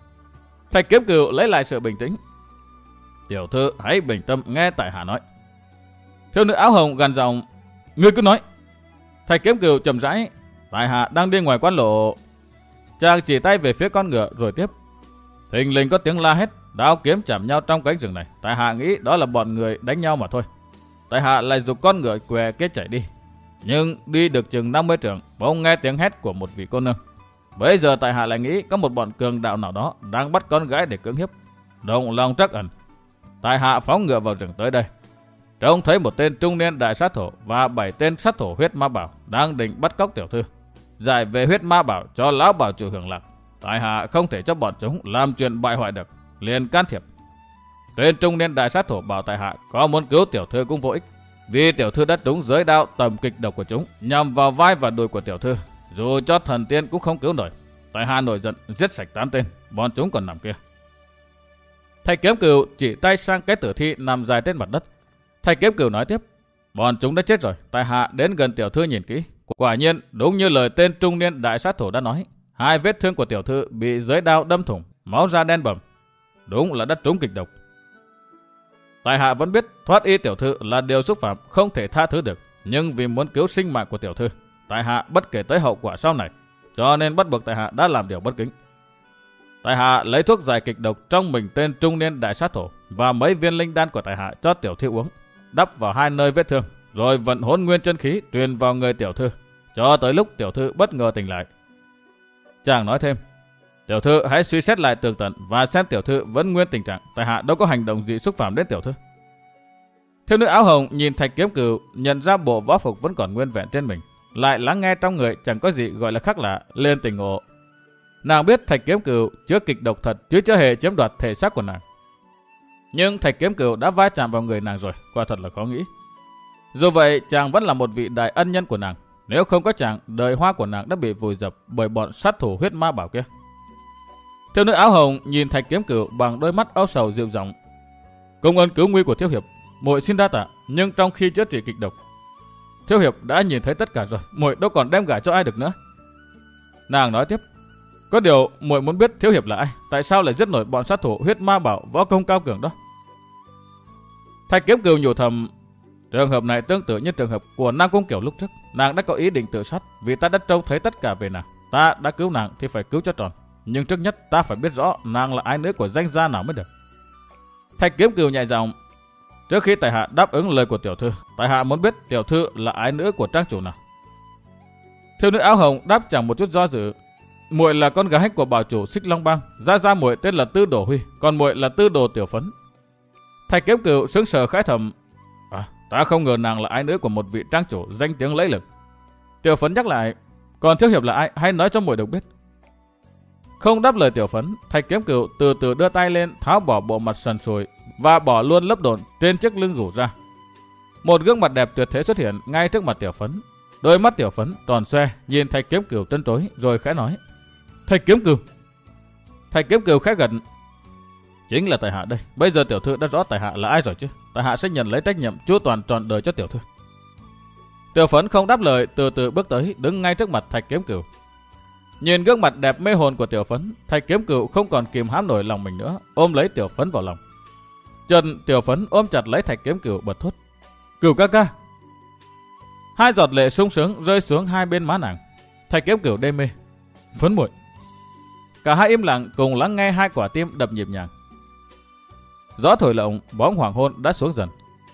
Thạch Kiếm Cửu lấy lại sự bình tĩnh: tiểu thư hãy bình tâm nghe tại hạ nói. Thiếu nữ áo hồng gằn giọng: ngươi cứ nói. Thạch Kiếm Cửu chậm rãi: tại hạ đang đi ngoài quan lộ. Chàng chỉ tay về phía con ngựa rồi tiếp: thình lình có tiếng la hét, đao kiếm chạm nhau trong cánh rừng này. Tại hạ nghĩ đó là bọn người đánh nhau mà thôi. Tại hạ lại giục con ngựa què kết chạy đi. Nhưng đi được chừng năm mươi trượng, bỗng nghe tiếng hét của một vị cô nương. Bây giờ tại hạ lại nghĩ có một bọn cường đạo nào đó đang bắt con gái để cưỡng hiếp. Động lòng trắc ẩn, tại hạ phóng ngựa vào rừng tới đây, trông thấy một tên trung niên đại sát thủ và bảy tên sát thủ huyết ma bảo đang định bắt cóc tiểu thư, giải về huyết ma bảo cho lão bảo chủ hưởng lạc. Tại hạ không thể cho bọn chúng làm chuyện bại hoại được, liền can thiệp. Tên trung niên đại sát thủ bảo tại hạ có muốn cứu tiểu thư cũng vô ích, vì tiểu thư đã trúng giới đao tầm kịch độc của chúng nhằm vào vai và đùi của tiểu thư, dù cho thần tiên cũng không cứu nổi. Tại hạ nổi giận giết sạch tám tên, bọn chúng còn nằm kia. Thạch Kiếm Cửu chỉ tay sang cái tử thi nằm dài trên mặt đất. Thạch Kiếm Cửu nói tiếp: bọn chúng đã chết rồi, tại hạ đến gần tiểu thư nhìn kỹ. Quả nhiên đúng như lời tên trung niên đại sát thủ đã nói, hai vết thương của tiểu thư bị giới đao đâm thủng, máu ra đen bầm, đúng là đã trúng kịch độc. tại hạ vẫn biết thoát y tiểu thư là điều xúc phạm không thể tha thứ được, nhưng vì muốn cứu sinh mạng của tiểu thư, tại hạ bất kể tới hậu quả sau này, cho nên bắt buộc tại hạ đã làm điều bất kính. Tại hạ lấy thuốc giải kịch độc trong mình tên trung niên đại sát thủ và mấy viên linh đan của tại hạ cho tiểu thư uống, đắp vào hai nơi vết thương, rồi vận hỗn nguyên chân khí truyền vào người tiểu thư, cho tới lúc tiểu thư bất ngờ tỉnh lại. Chàng nói thêm, tiểu thư hãy suy xét lại tường tận và xem tiểu thư vẫn nguyên tình trạng, tại hạ đâu có hành động gì xúc phạm đến tiểu thư. Thiếu nữ áo hồng nhìn Thạch Kiếm Cừu, nhận ra bộ võ phục vẫn còn nguyên vẹn trên mình, lại lắng nghe trong người chẳng có gì gọi là khác lạ, lên tình ngộ. Nàng biết Thạch Kiếm Cừu chứa kịch độc thật chứ chưa hề chiếm đoạt thể xác của nàng. Nhưng Thạch Kiếm Cừu đã va chạm vào người nàng rồi, quả thật là khó nghĩ. Dù vậy, chàng vẫn là một vị đại ân nhân của nàng. Nếu không có chàng, đời hoa của nàng đã bị vùi dập bởi bọn sát thủ huyết ma bảo kia. Thiếu nữ áo hồng nhìn Thạch Kiếm Cừu bằng đôi mắt âu sầu dịu giọng. Công ơn cứu nguy của thiếu hiệp, muội xin đa tạ, nhưng trong khi chữa trị kịch độc, thiếu hiệp đã nhìn thấy tất cả rồi, muội đâu còn đem gả cho ai được nữa. Nàng nói tiếp, có điều muội muốn biết thiếu hiệp là ai, tại sao lại giết nổi bọn sát thủ huyết ma bảo võ công cao cường đó. Thạch Kiếm Cừu nhủ thầm, trường hợp này tương tự như trường hợp của Nam Cung Kiều lúc trước, nàng đã có ý định tự sát vì ta đã trông thấy tất cả về nàng, ta đã cứu nàng thì phải cứu cho tròn, nhưng trước nhất ta phải biết rõ nàng là ái nữ của danh gia nào mới được. Thạch Kiếm Cừu nhẹ giọng, trước khi tại hạ đáp ứng lời của tiểu thư, tại hạ muốn biết tiểu thư là ái nữ của trang chủ nào. Thiếu nữ áo hồng đáp chẳng một chút do dự, muội là con gái của bảo chủ Xích Long Bang, gia gia muội tên là Tư Đồ Huy, còn muội là Tư Đồ Tiểu Phấn. Thạch Kiếm Cừu sững sờ khái thầm, à, ta không ngờ nàng là ái nữ của một vị trang chủ danh tiếng lẫy lừng. Tiểu Phấn nhắc lại, còn thiếu hiệp là ai, hãy nói cho muội được biết. Không đáp lời Tiểu Phấn, Thạch Kiếm Cừu từ từ đưa tay lên tháo bỏ bộ mặt sần sùi và bỏ luôn lớp độn trên chiếc lưng gù ra. Một gương mặt đẹp tuyệt thế xuất hiện ngay trước mặt Tiểu Phấn. Đôi mắt Tiểu Phấn tròn xoe nhìn Thạch Kiếm Cừu trân trối rồi khẽ nói, Thạch Kiếm Cừu. Thạch Kiếm Cừu khẽ gật, chính là tại hạ đây. Bây giờ tiểu thư đã rõ tại hạ là ai rồi chứ, tại hạ sẽ nhận lấy trách nhiệm chu toàn trọn đời cho tiểu thư. Tiểu Phấn không đáp lời, từ từ bước tới đứng ngay trước mặt Thạch Kiếm Cừu. Nhìn gương mặt đẹp mê hồn của Tiểu Phấn, Thạch Kiếm Cừu không còn kìm hãm nổi lòng mình nữa, ôm lấy Tiểu Phấn vào lòng. Chợt Tiểu Phấn ôm chặt lấy Thạch Kiếm Cừu bật thốt, Cừu ca ca. Hai giọt lệ sung sướng rơi xuống hai bên má nàng. Thạch Kiếm Cừu đê mê, Phấn muội. Cả hai im lặng cùng lắng nghe hai quả tim đập nhịp nhàng. Gió thổi lộng, bóng hoàng hôn đã xuống dần.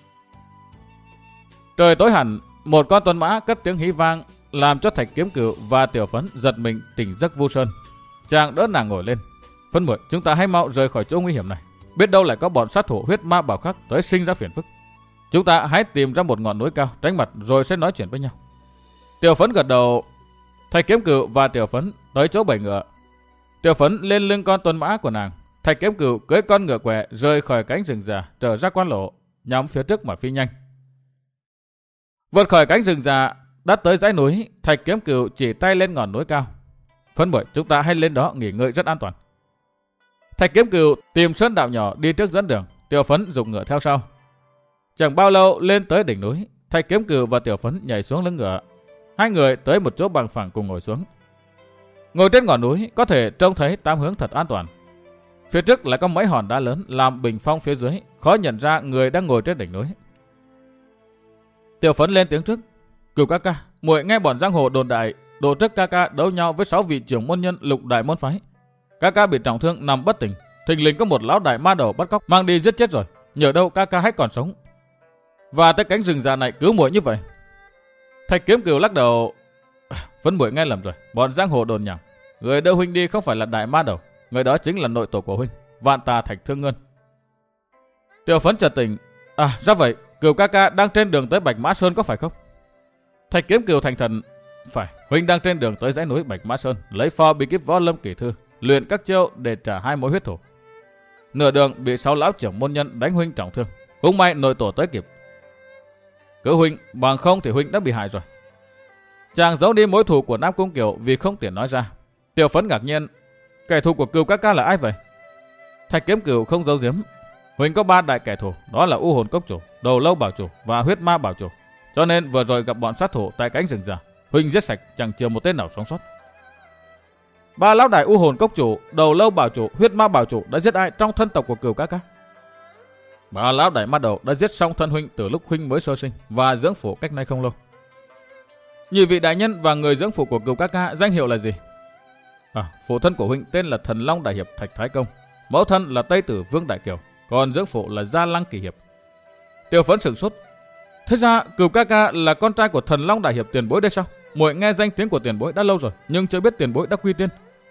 Trời tối hẳn, một con tuấn mã cất tiếng hí vang làm cho Thạch Kiếm Cừu và Tiểu Phấn giật mình tỉnh giấc vu sơn. Chàng đỡ nàng ngồi lên, Phấn muội, chúng ta hãy mau rời khỏi chỗ nguy hiểm này. Biết đâu lại có bọn sát thủ huyết ma bảo khác tới sinh ra phiền phức. Chúng ta hãy tìm ra một ngọn núi cao tránh mặt rồi sẽ nói chuyện với nhau. Tiểu Phấn gật đầu. Thạch Kiếm Cừu và Tiểu Phấn tới chỗ bầy ngựa. Tiểu Phấn lên lưng con tuấn mã của nàng. Thạch Kiếm Cừu cưỡi con ngựa què rời khỏi cánh rừng già trở ra quan lộ, nhắm phía trước mà phi nhanh. Vượt khỏi cánh rừng già, đã tới dãy núi. Thạch Kiếm Cừu chỉ tay lên ngọn núi cao. Phấn muội, chúng ta hãy lên đó nghỉ ngơi rất an toàn. Thạch Kiếm Cừu tìm sơn đạo nhỏ đi trước dẫn đường, Tiểu Phấn dùng ngựa theo sau. Chẳng bao lâu lên tới đỉnh núi, Thạch Kiếm Cừu và Tiểu Phấn nhảy xuống lưng ngựa. Hai người tới một chỗ bằng phẳng cùng ngồi xuống. Ngồi trên ngọn núi có thể trông thấy tám hướng thật an toàn. Phía trước lại có mấy hòn đá lớn làm bình phong phía dưới, khó nhận ra người đang ngồi trên đỉnh núi. Tiểu Phấn lên tiếng trước, Cừu ca ca, muội nghe bọn giang hồ đồn đại, độ trước ca ca đấu nhau với sáu vị trưởng môn nhân lục đại môn phái. Ca ca bị trọng thương nằm bất tỉnh, thình lình có một lão đại ma đầu bắt cóc mang đi giết chết rồi. Nhờ đâu ca ca hay còn sống, và tới cánh rừng già này cứu muội như vậy. Thạch Kiếm Cừu lắc đầu, Phấn muội nghe lầm rồi, bọn giang hồ đồn nhảm. Người đưa huynh đi không phải là đại ma đầu, người đó chính là nội tổ của huynh, Vạn Tà Thạch Thương Ngân. Tiểu Phấn chợt tỉnh, à ra vậy, Cừu ca ca đang trên đường tới Bạch Mã Sơn có phải không? Thạch Kiếm Cừu thành thần, phải, huynh đang trên đường tới dãy núi Bạch Mã Sơn, lấy pho bí kíp võ lâm kỳ thư, luyện các chiêu để trả hai mối huyết thủ. Nửa đường bị sáu lão trưởng môn nhân đánh huynh trọng thương, cũng may nội tổ tới kịp. Cứu huynh, bằng không thì huynh đã bị hại rồi. Chàng giấu đi mối thù của Nam Cung Kiều vì không tiện nói ra. Tiểu Phấn ngạc nhiên, kẻ thù của Cừu ca ca là ai vậy? Thạch Kiếm Cừu không giấu giếm, huynh có ba đại kẻ thù, đó là U Hồn Cốc Chủ, Đầu Lâu Bảo Chủ và Huyết Ma Bảo Chủ. Cho nên vừa rồi gặp bọn sát thủ tại cánh rừng già, huynh giết sạch chẳng chừa một tên nào sống sót. Ba lão đại U Hồn Cốc Chủ, Đầu Lâu Bảo Chủ, Huyết Ma Bảo Chủ đã giết ai trong thân tộc của Cừu ca ca? Bà lão đại ma đầu đã giết xong thân huynh từ lúc huynh mới sơ sinh và dưỡng phụ cách nay không lâu. Nhị vị đại nhân và người dưỡng phụ của Cửu ca ca danh hiệu là gì? À, phụ thân của huynh tên là Thần Long Đại Hiệp Thạch Thái Công, mẫu thân là Tây Tử Vương Đại Kiều, còn dưỡng phụ là Gia Lăng Kỳ Hiệp. Tiểu Phấn sửng sốt. Thế ra Cửu ca ca là con trai của Thần Long Đại Hiệp tiền bối đây sao? Muội nghe danh tiếng của tiền bối đã lâu rồi, nhưng chưa biết tiền bối đã quy tiên.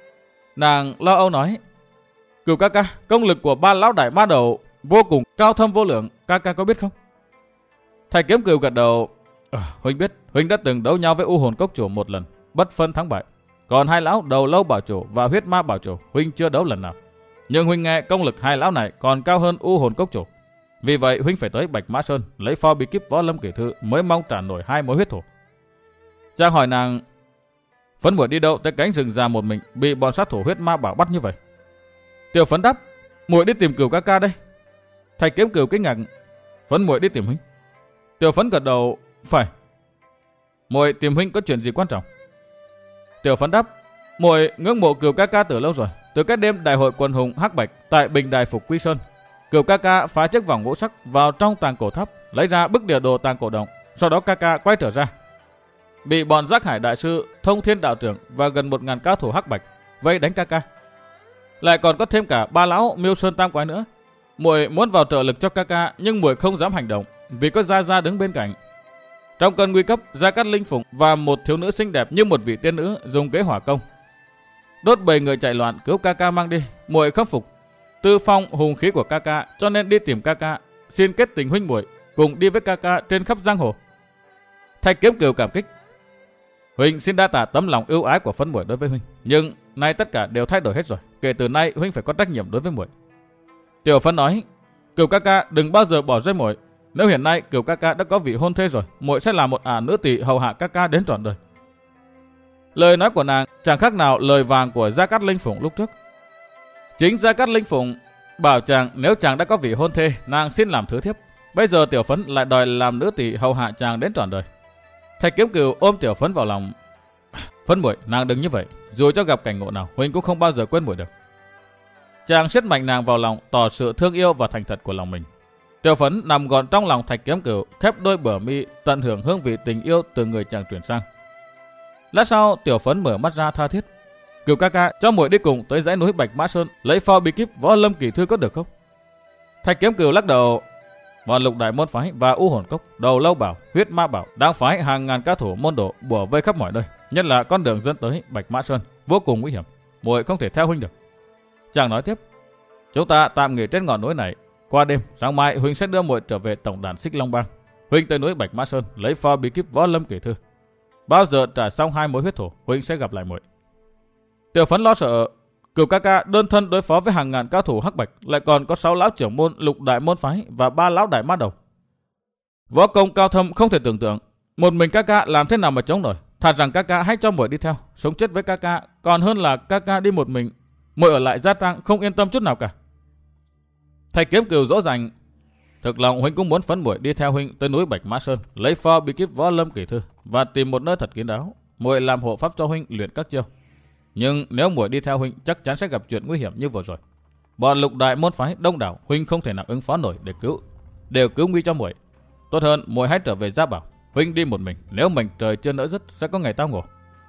Nàng lo âu nói. Cửu ca ca, công lực của ba lão đại ma đầu vô cùng cao thâm vô lượng, ca ca có biết không? Thạch Kiếm Cửu gật đầu. À, huynh biết, huynh đã từng đấu nhau với U Hồn Cốc chủ một lần, bất phân thắng bại. Còn hai lão Đầu Lâu Bảo Chủ và Huyết Ma Bảo Chủ, huynh chưa đấu lần nào. Nhưng huynh nghe công lực hai lão này còn cao hơn U Hồn Cốc chủ. Vì vậy huynh phải tới Bạch Mã Sơn lấy pho bí kíp Võ Lâm Kỷ Thư mới mong trả nổi hai mối huyết thù. Chàng hỏi nàng, Phấn muội đi đâu tới cánh rừng già một mình, bị bọn sát thủ Huyết Ma Bảo bắt như vậy? Tiểu Phấn đáp, muội đi tìm Cửu ca ca đây. Thạch Kiếm Cửu kinh ngạc, Phấn muội đi tìm huynh. Tiểu Phấn gật đầu, phải. Muội tìm huynh có chuyện gì quan trọng? Tiểu Phấn đáp, muội ngưỡng mộ Cửu ca ca từ lâu rồi, từ cái đêm đại hội quần hùng hắc bạch tại Bình Đài Phục Quy Sơn. Cửu ca ca phá chiếc vòng ngũ sắc vào trong tàng cổ tháp, lấy ra bức địa đồ tàng cổ động, sau đó ca ca quay trở ra, bị bọn Giác Hải đại sư, Thông Thiên đạo trưởng và gần một ngàn cao thủ hắc bạch vây đánh ca ca. Lại còn có thêm cả ba lão Miêu Sơn Tam Quái nữa. Muội muốn vào trợ lực cho ca ca, nhưng muội không dám hành động vì có Gia Gia đứng bên cạnh. Trong cơn nguy cấp, Gia Cát Linh Phụng và một thiếu nữ xinh đẹp như một vị tiên nữ dùng kế hỏa công, đốt bầy người chạy loạn cứu ca ca mang đi. Muội khâm phục tư phong hùng khí của ca ca, cho nên đi tìm ca ca, xin kết tình huynh muội cùng đi với ca ca trên khắp giang hồ. Thạch Kiếm Cửu cảm kích. Huynh xin đa tạ tấm lòng ưu ái của Phấn muội đối với huynh, nhưng nay tất cả đều thay đổi hết rồi. Kể từ nay huynh phải có trách nhiệm đối với muội. Tiểu Phấn nói, Cửu ca ca đừng bao giờ bỏ rơi muội. Nếu hiện nay Cửu ca ca đã có vị hôn thê rồi, muội sẽ là một ả nữ tỳ hầu hạ ca ca đến trọn đời. Lời nói của nàng chẳng khác nào lời vàng của Gia Cát Linh Phụng lúc trước. Chính Gia Cát Linh Phụng bảo chàng nếu chàng đã có vị hôn thê, nàng xin làm thứ thiếp. Bây giờ Tiểu Phấn lại đòi làm nữ tỳ hầu hạ chàng đến trọn đời. Thạch Kiếm Cửu ôm Tiểu Phấn vào lòng. Phấn muội, nàng đừng như vậy, dù cho gặp cảnh ngộ nào, huynh cũng không bao giờ quên muội được. Chàng siết mạnh nàng vào lòng, tỏ sự thương yêu và thành thật của lòng mình. Tiểu Phấn nằm gọn trong lòng Thạch Kiếm Cửu, khép đôi bờ mi, tận hưởng hương vị tình yêu từ người chàng chuyển sang. Lát sau, Tiểu Phấn mở mắt ra tha thiết. Cửu ca ca, cho muội đi cùng tới dãy núi Bạch Mã Sơn lấy pho bí kíp Võ Lâm Kỷ Thư có được không? Thạch Kiếm Cửu lắc đầu. Bọn Lục Đại môn phái và U Hồn Cốc, Đầu Lâu Bảo, Huyết Ma Bảo đang phái hàng ngàn cao thủ môn đồ bủa vây khắp mọi nơi, nhất là con đường dẫn tới Bạch Mã Sơn vô cùng nguy hiểm, muội không thể theo huynh được. Chàng nói tiếp, chúng ta tạm nghỉ trên ngọn núi này, qua đêm, sáng mai huynh sẽ đưa muội trở về tổng đàn Xích Long Bang. Huynh tới núi Bạch Mã Sơn lấy pho bí kíp Võ Lâm Kỷ Thư. Bao giờ trả xong hai mối huyết thổ, huynh sẽ gặp lại muội. Tiểu Phấn lo sợ, Cửu ca ca đơn thân đối phó với hàng ngàn cao thủ hắc bạch, lại còn có sáu lão trưởng môn Lục Đại môn phái và ba lão đại ma đầu. Võ công cao thâm không thể tưởng tượng, một mình ca ca làm thế nào mà chống nổi. Thà rằng ca ca hãy cho muội đi theo, sống chết với ca ca còn hơn là ca ca đi một mình, muội ở lại Gia Trang không yên tâm chút nào cả. Thạch Kiếm Cửu dỗ dành, thực lòng huynh cũng muốn Phấn muội đi theo huynh tới núi Bạch Mã Sơn lấy pho bí kíp Võ Lâm Kỷ Thư và tìm một nơi thật kín đáo, muội làm hộ pháp cho huynh luyện các chiêu. Nhưng nếu muội đi theo huynh chắc chắn sẽ gặp chuyện nguy hiểm như vừa rồi. Bọn Lục Đại môn phái đông đảo, huynh không thể nào ứng phó nổi để cứu, đều cứu nguy cho muội. Tốt hơn muội hãy trở về Gia Bảo, huynh đi một mình, nếu mình trời chưa nỡ dứt sẽ có ngày tao ngộ.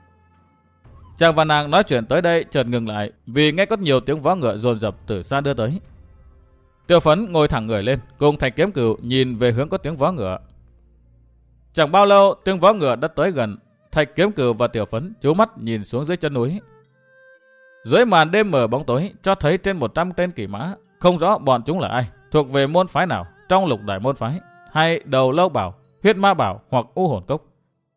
Chàng và nàng nói chuyện tới đây chợt ngừng lại vì nghe có nhiều tiếng vó ngựa dồn dập từ xa đưa tới. Tiểu Phấn ngồi thẳng người lên, cùng Thạch Kiếm Cửu nhìn về hướng có tiếng vó ngựa. Chẳng bao lâu tiếng vó ngựa đã tới gần. Thạch Kiếm Cửu và Tiểu Phấn chú mắt nhìn xuống dưới chân núi. Dưới màn đêm mờ bóng tối cho thấy trên một trăm tên kỵ mã, không rõ bọn chúng là ai, thuộc về môn phái nào, trong Lục Đại môn phái hay Đầu Lâu Bảo, Huyết Ma Bảo hoặc U Hồn Cốc.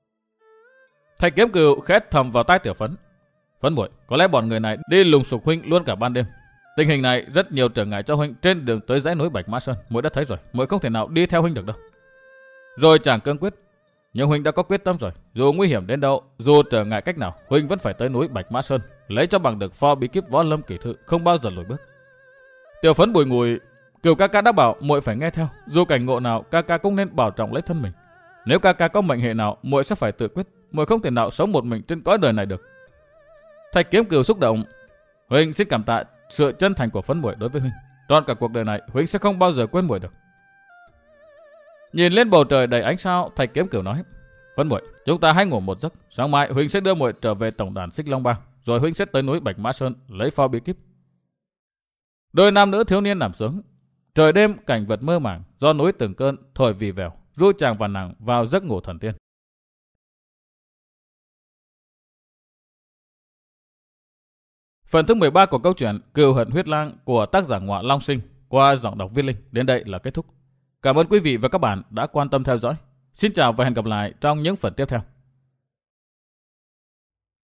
Thạch Kiếm Cửu khét thầm vào tai Tiểu Phấn. Phấn muội, có lẽ bọn người này đi lùng sục huynh luôn cả ban đêm. Tình hình này rất nhiều trở ngại cho huynh trên đường tới dãy núi Bạch Mã Sơn, muội đã thấy rồi, muội không thể nào đi theo huynh được đâu. Rồi chàng cương quyết, nhưng huynh đã có quyết tâm rồi, dù nguy hiểm đến đâu, dù trở ngại cách nào, huynh vẫn phải tới núi Bạch Mã Sơn lấy cho bằng được pho bí kíp Võ Lâm Kỷ Thư, không bao giờ lùi bước. Tiểu Phấn bùi ngùi, Cửu ca ca đã bảo muội phải nghe theo, dù cảnh ngộ nào ca ca cũng nên bảo trọng lấy thân mình. Nếu ca ca có mệnh hệ nào, muội sẽ phải tự quyết, muội không thể nào sống một mình trên cõi đời này được. Thạch Kiếm Cửu xúc động, huynh xin cảm tạ sự chân thành của Phấn muội đối với huynh, trọn cả cuộc đời này huynh sẽ không bao giờ quên muội được. Nhìn lên bầu trời đầy ánh sao, Thạch Kiếm Cửu nói: Vân muội, chúng ta hãy ngủ một giấc, sáng mai huynh sẽ đưa muội trở về tổng đàn Xích Long Bang, rồi huynh sẽ tới núi Bạch Mã Sơn lấy phao bí kíp. Đôi nam nữ thiếu niên nằm xuống. Trời đêm cảnh vật mơ màng, do núi từng cơn thổi vì vèo, ru chàng và nàng vào giấc ngủ thần tiên. Phần thứ mười ba của câu chuyện Cừu Hận Huyết Lang của tác giả Ngọa Long Sinh qua giọng đọc Viết Linh đến đây là kết thúc. Cảm ơn quý vị và các bạn đã quan tâm theo dõi. Xin chào và hẹn gặp lại trong những phần tiếp theo.